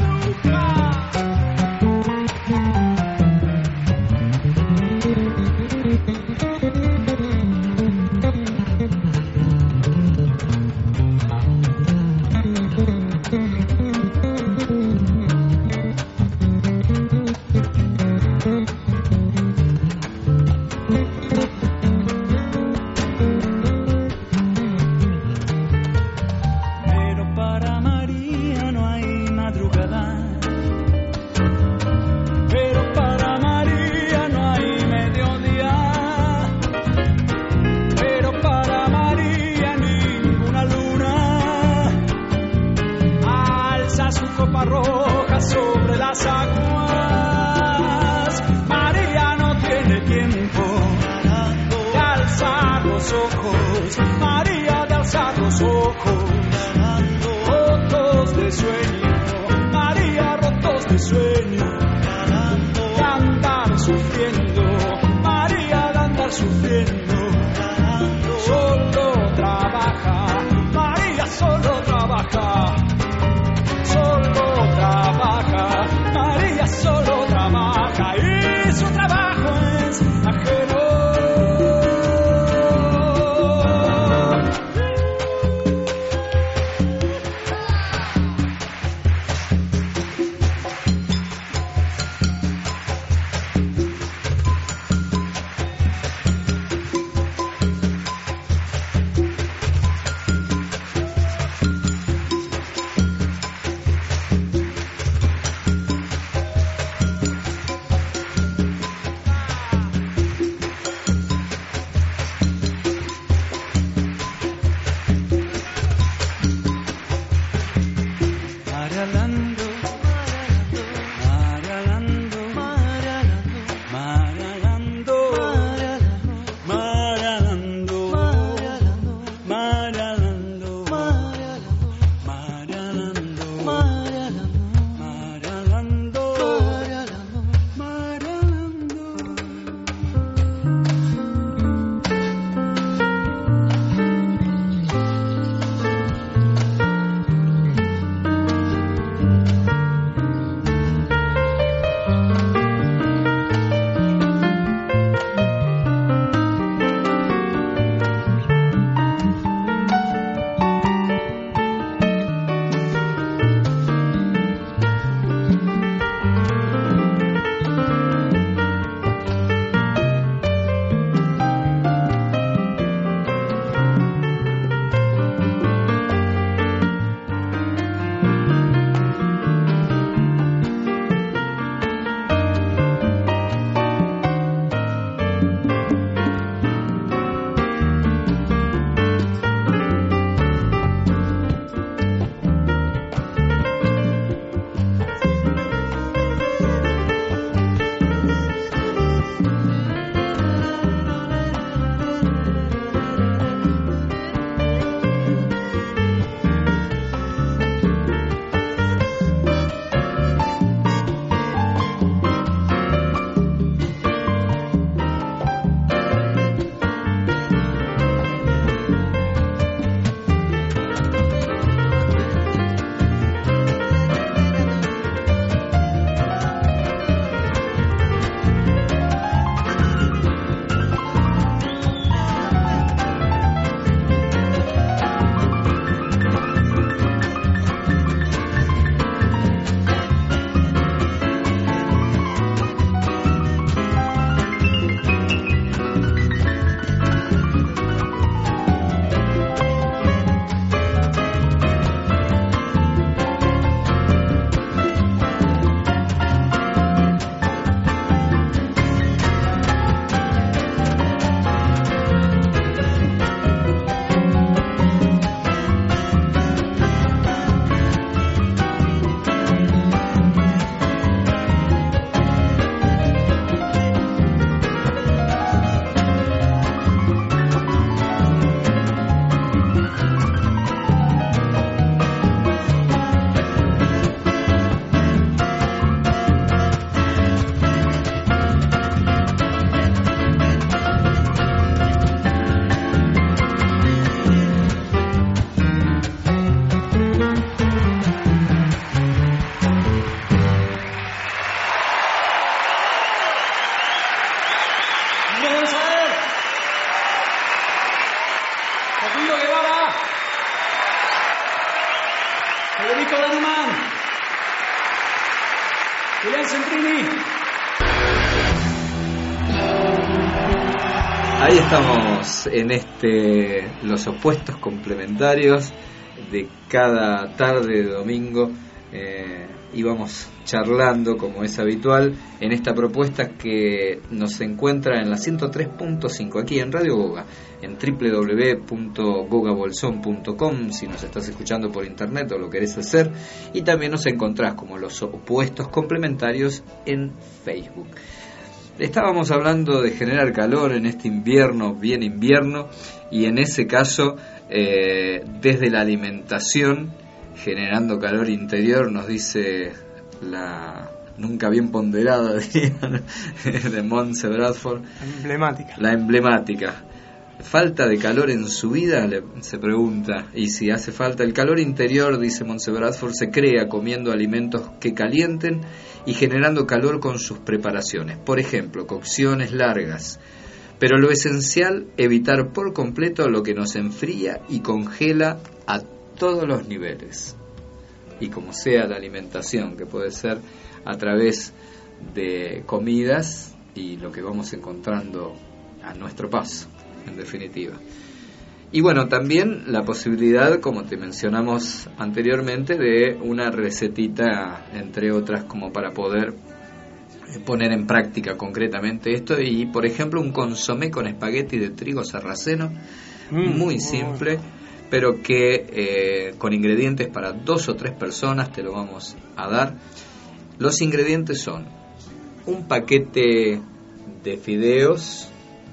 pero para María no hay madrugada. Pero para María no hay mediodía. Pero para María ninguna luna alza su copa roja sobre las aguas. María no tiene tiempo de alzar los ojos. María de alzar los ojos, rotos de sueño. María rotos de sueño, de andar sufriendo. María de andar sufriendo, solo trabaja. María solo trabaja. Solo trabaja. María solo trabaja y su trabajo es ajeno. Julián Centrini. Ahí estamos en este los opuestos complementarios de cada tarde de domingo. Eh, íbamos charlando, como es habitual, en esta propuesta que nos encuentra en la ciento tres punto cinco aquí en Radio Goga, en doble u doble u doble u punto goga bolsón punto com si nos estás escuchando por internet o lo querés hacer, y también nos encontrás como los opuestos complementarios en Facebook. Estábamos hablando de generar calor en este invierno, bien invierno, y en ese caso eh, desde la alimentación, generando calor interior, nos dice la nunca bien ponderada de Montse Bradford, emblemática. La emblemática. ¿Falta de calor en su vida? Le, se pregunta. Y si hace falta el calor interior, dice Montse Bradford, se crea comiendo alimentos que calienten y generando calor con sus preparaciones. Por ejemplo, cocciones largas. Pero lo esencial, evitar por completo lo que nos enfría y congela a todos los niveles, y como sea la alimentación, que puede ser a través de comidas y lo que vamos encontrando a nuestro paso, en definitiva. Y bueno, también la posibilidad, como te mencionamos anteriormente, de una recetita, entre otras, como para poder poner en práctica concretamente esto. Y por ejemplo, un consomé con espagueti de trigo sarraceno, mm, muy simple, pero que eh, con ingredientes para dos o tres personas te lo vamos a dar. Los ingredientes son un paquete de fideos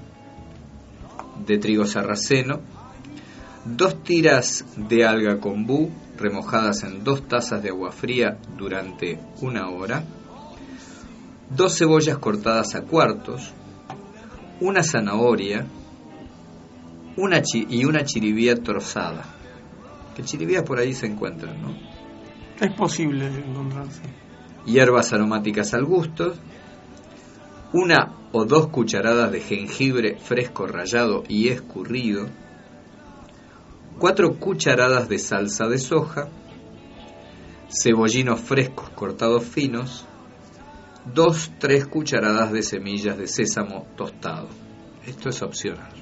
de trigo sarraceno, dos tiras de alga kombu remojadas en dos tazas de agua fría durante una hora, dos cebollas cortadas a cuartos, una zanahoria, Una chi- y una chiribía trozada. Que chiribías por ahí se encuentran, ¿no? Es posible encontrarse. Hierbas aromáticas al gusto, una o dos cucharadas de jengibre fresco rallado y escurrido, cuatro cucharadas de salsa de soja, cebollinos frescos cortados finos, dos tres cucharadas de semillas de sésamo tostado. Esto es opcional.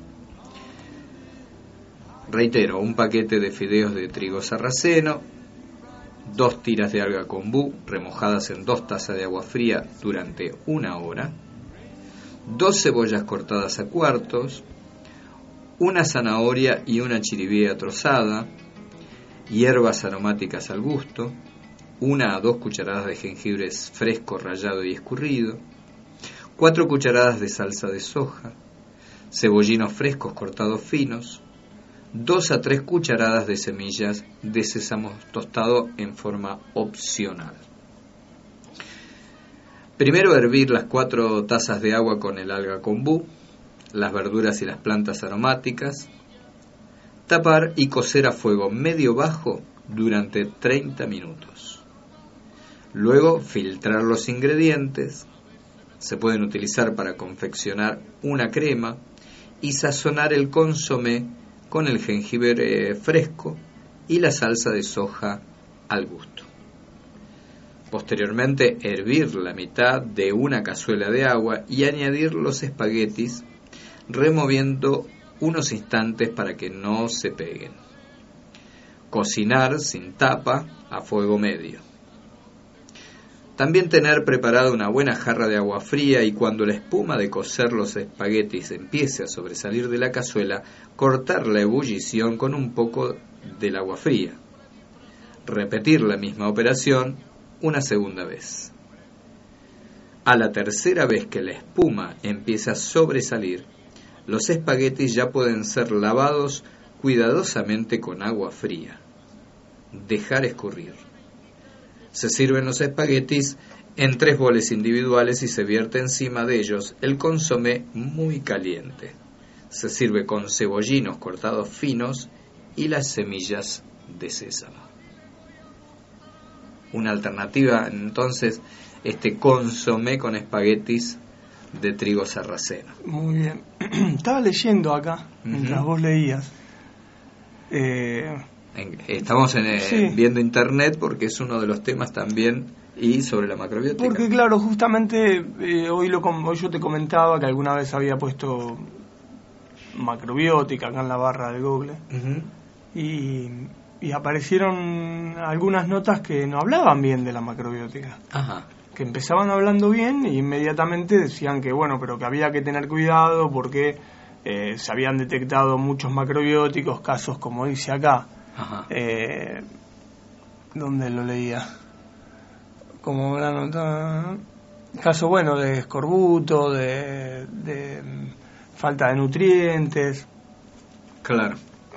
Reitero, un paquete de fideos de trigo sarraceno, dos tiras de alga kombu remojadas en dos tazas de agua fría durante una hora, dos cebollas cortadas a cuartos, una zanahoria y una chiribía trozada, hierbas aromáticas al gusto, una a dos cucharadas de jengibre fresco rallado y escurrido, cuatro cucharadas de salsa de soja, cebollinos frescos cortados finos, dos a tres cucharadas de semillas de sésamo tostado en forma opcional. Primero hervir las cuatro tazas de agua con el alga kombu, las verduras y las plantas aromáticas, tapar y cocer a fuego medio bajo durante treinta minutos. Luego filtrar los ingredientes, se pueden utilizar para confeccionar una crema, y sazonar el consomé con el jengibre fresco y la salsa de soja al gusto. Posteriormente, hervir la mitad de una cazuela de agua y añadir los espaguetis, removiendo unos instantes para que no se peguen. Cocinar sin tapa a fuego medio. También tener preparada una buena jarra de agua fría, y cuando la espuma de cocer los espaguetis empiece a sobresalir de la cazuela, cortar la ebullición con un poco del agua fría. Repetir la misma operación una segunda vez. A la tercera vez que la espuma empieza a sobresalir, los espaguetis ya pueden ser lavados cuidadosamente con agua fría. Dejar escurrir. Se sirven los espaguetis en tres boles individuales y se vierte encima de ellos el consomé muy caliente. Se sirve con cebollinos cortados finos y las semillas de sésamo. Una alternativa, entonces, este consomé con espaguetis de trigo sarraceno. Muy bien. Estaba leyendo acá, mientras uh-huh. vos leías. Eh... Estamos en, sí. viendo internet porque es uno de los temas también Y sobre la macrobiótica. Porque claro, justamente eh, hoy, lo, hoy yo te comentaba que alguna vez había puesto macrobiótica acá en la barra de Google. Uh-huh. y, y aparecieron algunas notas que no hablaban bien de la macrobiótica. Ajá. Que empezaban hablando bien e inmediatamente decían que bueno, pero que había que tener cuidado porque eh, se habían detectado muchos macrobióticos, casos como dice acá. Ajá. Eh, ¿Dónde lo leía? Como la nota, caso bueno de escorbuto, de, de falta de nutrientes. Claro.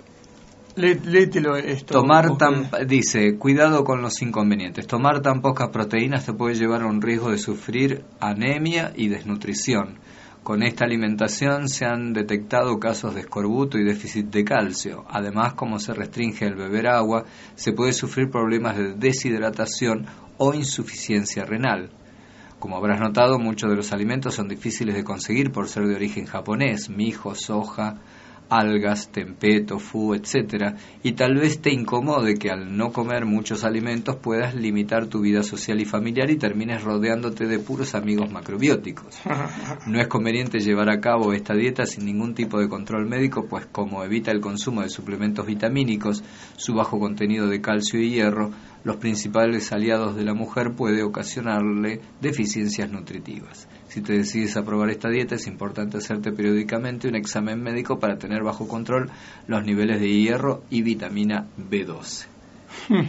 Lé, léetelo esto. Tomar tan, dice, cuidado con los inconvenientes. Tomar tan pocas proteínas te puede llevar a un riesgo de sufrir anemia y desnutrición. Con esta alimentación se han detectado casos de escorbuto y déficit de calcio. Además, como se restringe el beber agua, se puede sufrir problemas de deshidratación o insuficiencia renal. Como habrás notado, muchos de los alimentos son difíciles de conseguir por ser de origen japonés, mijo, soja, algas, tempeh, tofu, etcétera, y tal vez te incomode que al no comer muchos alimentos puedas limitar tu vida social y familiar y termines rodeándote de puros amigos macrobióticos. No es conveniente llevar a cabo esta dieta sin ningún tipo de control médico, pues como evita el consumo de suplementos vitamínicos, su bajo contenido de calcio y hierro, los principales aliados de la mujer, puede ocasionarle deficiencias nutritivas. Si te decides a probar esta dieta, es importante hacerte periódicamente un examen médico para tener bajo control los niveles de hierro y vitamina B doce. Hmm.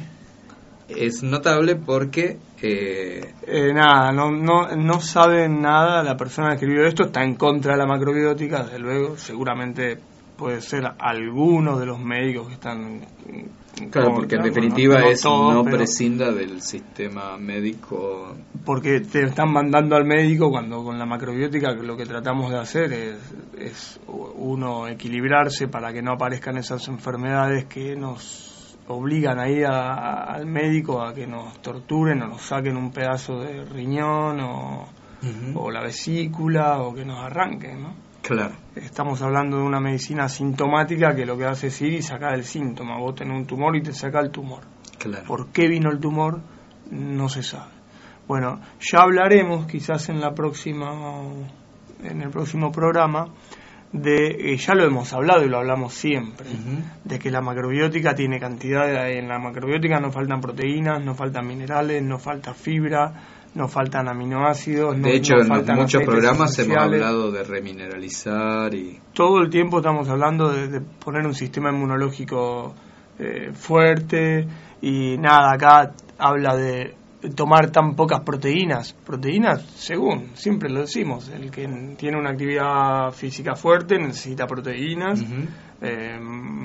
Es notable porque... Eh... Eh, nada, no, no, no sabe nada, la persona que escribió esto está en contra de la macrobiótica, desde luego, seguramente puede ser algunos de los médicos que están... Claro, contra, porque en definitiva no, no es todos, no pero... prescinda del sistema médico. Porque te están mandando al médico cuando con la macrobiótica lo que tratamos de hacer es, es uno equilibrarse para que no aparezcan esas enfermedades que nos obligan a ir a, a, al médico a que nos torturen o nos saquen un pedazo de riñón o, uh-huh. o la vesícula o que nos arranquen, ¿no? Claro. Estamos hablando de una medicina sintomática que lo que hace es ir y sacar el síntoma. Vos tenés un tumor y te saca el tumor. Claro. ¿Por qué vino el tumor? No se sabe. Bueno, ya hablaremos quizás en la próxima, en el próximo programa de, eh, ya lo hemos hablado y lo hablamos siempre, uh-huh. de que la macrobiótica tiene cantidad de, en la macrobiótica no faltan proteínas, no faltan minerales, no falta fibra, no faltan aminoácidos. De no, hecho, no en faltan muchos programas esenciales. Hemos hablado de remineralizar y... Todo el tiempo estamos hablando de, de poner un sistema inmunológico eh, fuerte y nada, acá habla de tomar tan pocas proteínas. Proteínas, según, siempre lo decimos, el que tiene una actividad física fuerte necesita proteínas uh-huh. eh,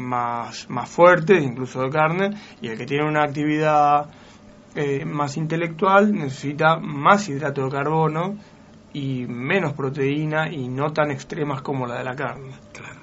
más, más fuertes, incluso de carne, y el que tiene una actividad... Eh, más intelectual necesita más hidrato de carbono y menos proteína y no tan extremas como la de la carne. Claro.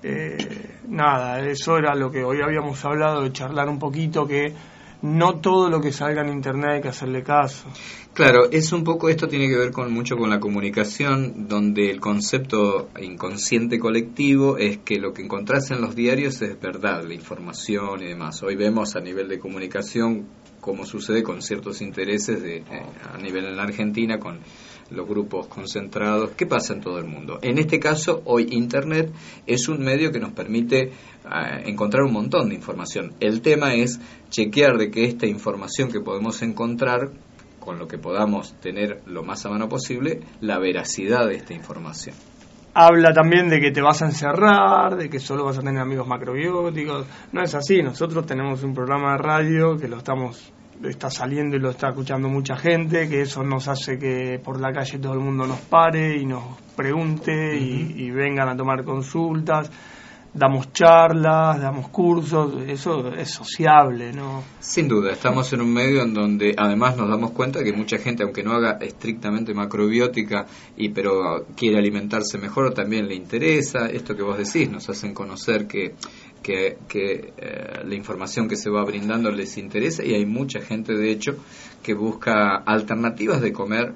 Eh, nada, eso era lo que hoy habíamos hablado, de charlar un poquito, que no todo lo que salga en internet hay que hacerle caso. Claro, es un poco, esto tiene que ver con mucho con la comunicación, donde el concepto inconsciente colectivo es que lo que encontrás en los diarios es verdad, la información y demás. Hoy vemos a nivel de comunicación como sucede con ciertos intereses de, eh, a nivel en la Argentina, con los grupos concentrados. ¿Qué pasa en todo el mundo? En este caso, hoy Internet es un medio que nos permite eh, encontrar un montón de información. El tema es chequear de que esta información que podemos encontrar, con lo que podamos tener lo más a mano posible, la veracidad de esta información. Habla también de que te vas a encerrar, de que solo vas a tener amigos macrobióticos. No es así. Nosotros tenemos un programa de radio que lo estamos está saliendo y lo está escuchando mucha gente, que eso nos hace que por la calle todo el mundo nos pare y nos pregunte uh-huh. y, y vengan a tomar consultas. Damos charlas, damos cursos, eso es sociable, ¿no? Sin duda, estamos en un medio en donde además nos damos cuenta que mucha gente, aunque no haga estrictamente macrobiótica, y pero quiere alimentarse mejor, también le interesa. Esto que vos decís, nos hacen conocer que, que, que eh, la información que se va brindando les interesa, y hay mucha gente, de hecho, que busca alternativas de comer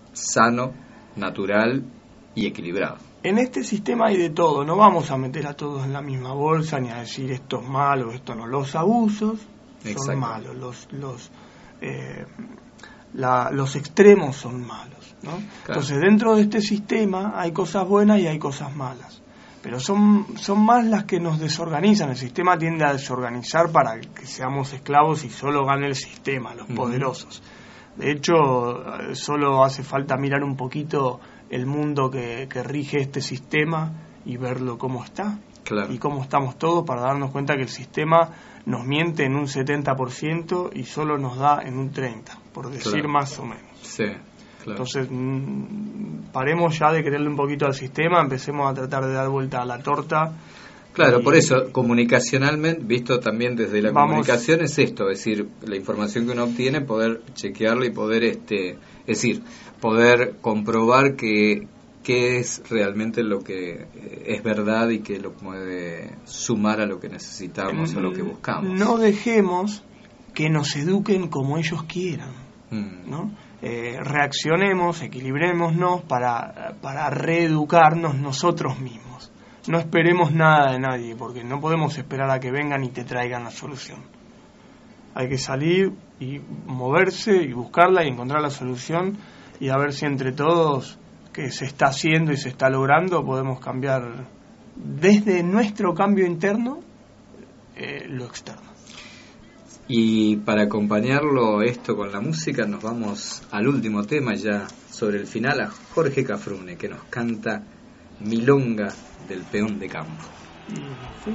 sano, natural y equilibrado. En este sistema hay de todo, no vamos a meter a todos en la misma bolsa ni a decir esto es malo, esto no. Los abusos son Exacto. malos, los los eh, la, los extremos son malos, ¿no? Claro. Entonces, dentro de este sistema hay cosas buenas y hay cosas malas, pero son, son más las que nos desorganizan. El sistema tiende a desorganizar para que seamos esclavos y solo gane el sistema, los uh-huh. poderosos. De hecho, solo hace falta mirar un poquito el mundo que, que rige este sistema y verlo cómo está, claro. y cómo estamos todos, para darnos cuenta que el sistema nos miente en un setenta por ciento y solo nos da en un treinta por ciento, por decir claro. más o menos. Sí, claro. Entonces, mmm, paremos ya de quererle un poquito al sistema, empecemos a tratar de dar vuelta a la torta. Claro, y, por eso, comunicacionalmente, visto también desde la vamos, comunicación, es esto, es decir, la información que uno obtiene, poder chequearla y poder, este, es decir, poder comprobar que qué es realmente lo que es verdad y que lo puede sumar a lo que necesitamos, a lo que buscamos. No dejemos que nos eduquen como ellos quieran, mm. ¿no? Eh, reaccionemos, equilibrémonos para, para reeducarnos nosotros mismos. No esperemos nada de nadie, porque no podemos esperar a que vengan y te traigan la solución. Hay que salir y moverse y buscarla y encontrar la solución, y a ver si entre todos, que se está haciendo y se está logrando, podemos cambiar desde nuestro cambio interno eh, lo externo. Y para acompañarlo esto con la música, nos vamos al último tema ya sobre el final, a Jorge Cafrune, que nos canta Milonga del Peón de Campo. Sí.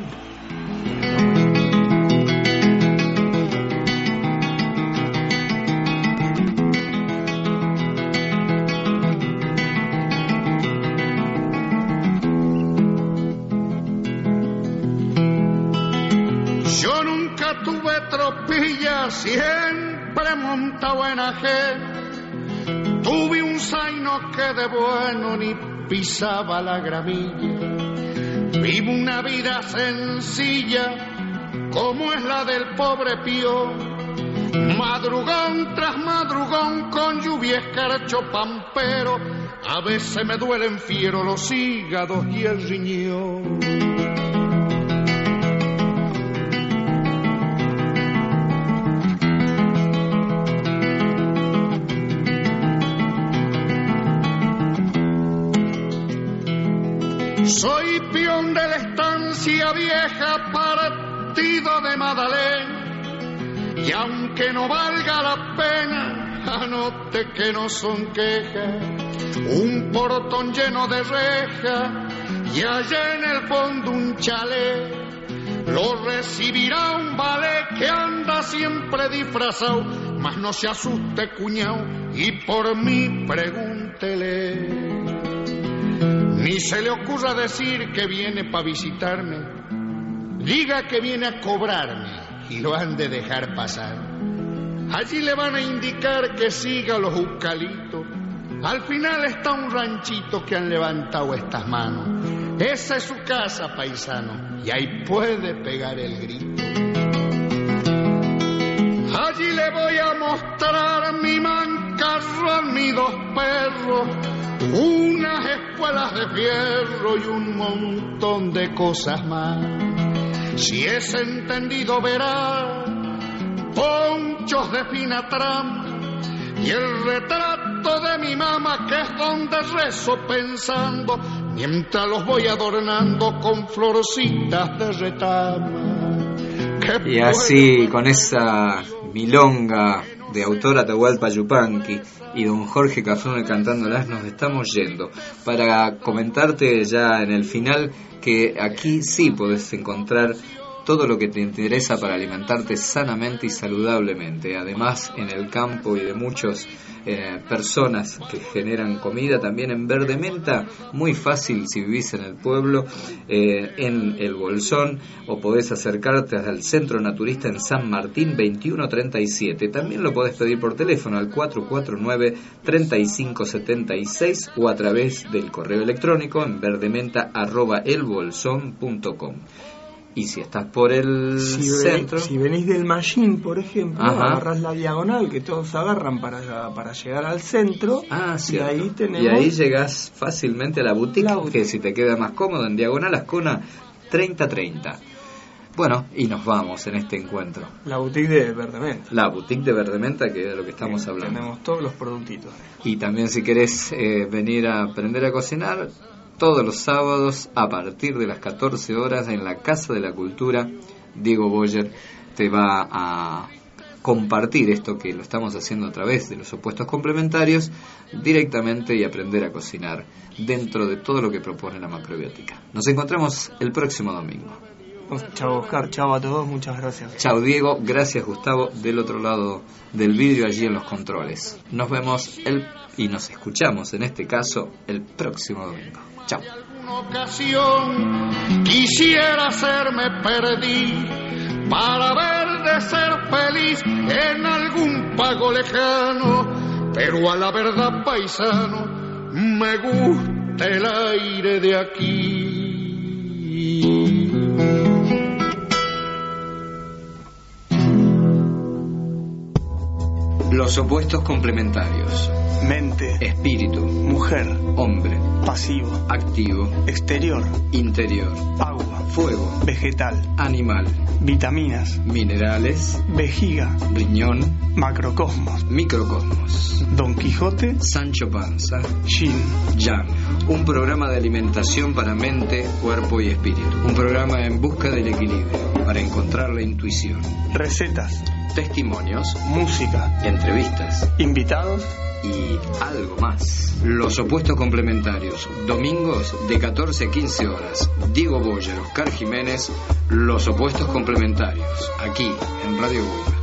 Yo nunca tuve tropilla, siempre montado en ajé. Tuve un zaino que de bueno ni pisaba la gramilla. Vivo una vida sencilla, como es la del pobre Pío. Madrugón tras madrugón, con lluvia escarcho pampero. A veces me duelen fiero los hígados y el riñón. Soy peón de la estancia vieja, partido de Madalén, y aunque no valga la pena, anote que no son quejas. Un portón lleno de reja y allá en el fondo un chalet, lo recibirá un ballet que anda siempre disfrazado. Mas no se asuste, cuñao, y por mí pregúntele. Ni se le ocurra decir que viene para visitarme. Diga que viene a cobrarme y lo han de dejar pasar. Allí le van a indicar que siga los eucaliptos. Al final está un ranchito que han levantado estas manos. Esa es su casa, paisano, y ahí puede pegar el grito. Allí le voy a mostrar mi mancarrón, mis dos perros, unas espuelas de fierro y un montón de cosas más. Si es entendido verá ponchos de fina trama y el retrato de mi mamá, que es donde rezo pensando, mientras los voy adornando con florcitas de retama. Y así, con esa milonga de autor Atahualpa Yupanqui y don Jorge Cafrune cantándolas, nos estamos yendo para comentarte ya en el final que aquí sí podés encontrar todo lo que te interesa para alimentarte sanamente y saludablemente. Además, en el campo y de muchas eh, personas que generan comida, también en Verde Menta, muy fácil si vivís en el pueblo, eh, en El Bolsón, o podés acercarte al Centro Naturista en San Martín veintiuno treinta y siete. También lo podés pedir por teléfono al cuatro cuatro nueve, tres cinco siete seis o a través del correo electrónico en verdementa arroba elbolsón punto com. Y si estás por el si centro... Ven, si venís del Mallín, por ejemplo, Ajá. agarrás la diagonal que todos agarran para, para llegar al centro. Ah, y ahí tenemos... Y ahí llegás fácilmente a la boutique, la boutique, que si te queda más cómodo, en Diagonal Ascona treinta treinta. Bueno, y nos vamos en este encuentro. La boutique de Verdementa. La boutique de Verdementa, que es de lo que estamos Sí, hablando. Tenemos todos los productitos. Y también si querés eh, venir a aprender a cocinar, todos los sábados a partir de las catorce horas en la Casa de la Cultura, Diego Boyer te va a compartir esto que lo estamos haciendo a través de los opuestos complementarios directamente y aprender a cocinar dentro de todo lo que propone la macrobiótica. Nos encontramos el próximo domingo. Chao Oscar, chao a todos, muchas gracias. Chao Diego, gracias Gustavo del otro lado del vidrio allí en los controles. Nos vemos el, y nos escuchamos en este caso el próximo domingo. Chao. En alguna ocasión quisiera hacerme perdí para ver de ser feliz en algún pago lejano, pero a la verdad, paisano, me gusta el aire de aquí. Los opuestos complementarios. Mente, Espíritu, mujer, hombre, pasivo, activo, exterior, interior, agua, fuego, vegetal, animal, vitaminas, minerales, vejiga, riñón, macrocosmos, microcosmos, Don Quijote, Sancho Panza, Yin. Yang. Un programa de alimentación para mente, cuerpo y espíritu. Un programa en busca del equilibrio, para encontrar la intuición. Recetas, Testimonios, música, entrevistas invitados. y algo más. Los opuestos complementarios, domingos de catorce a quince horas. Diego Boyer, Oscar Jiménez, Los opuestos complementarios, aquí en Radio Google.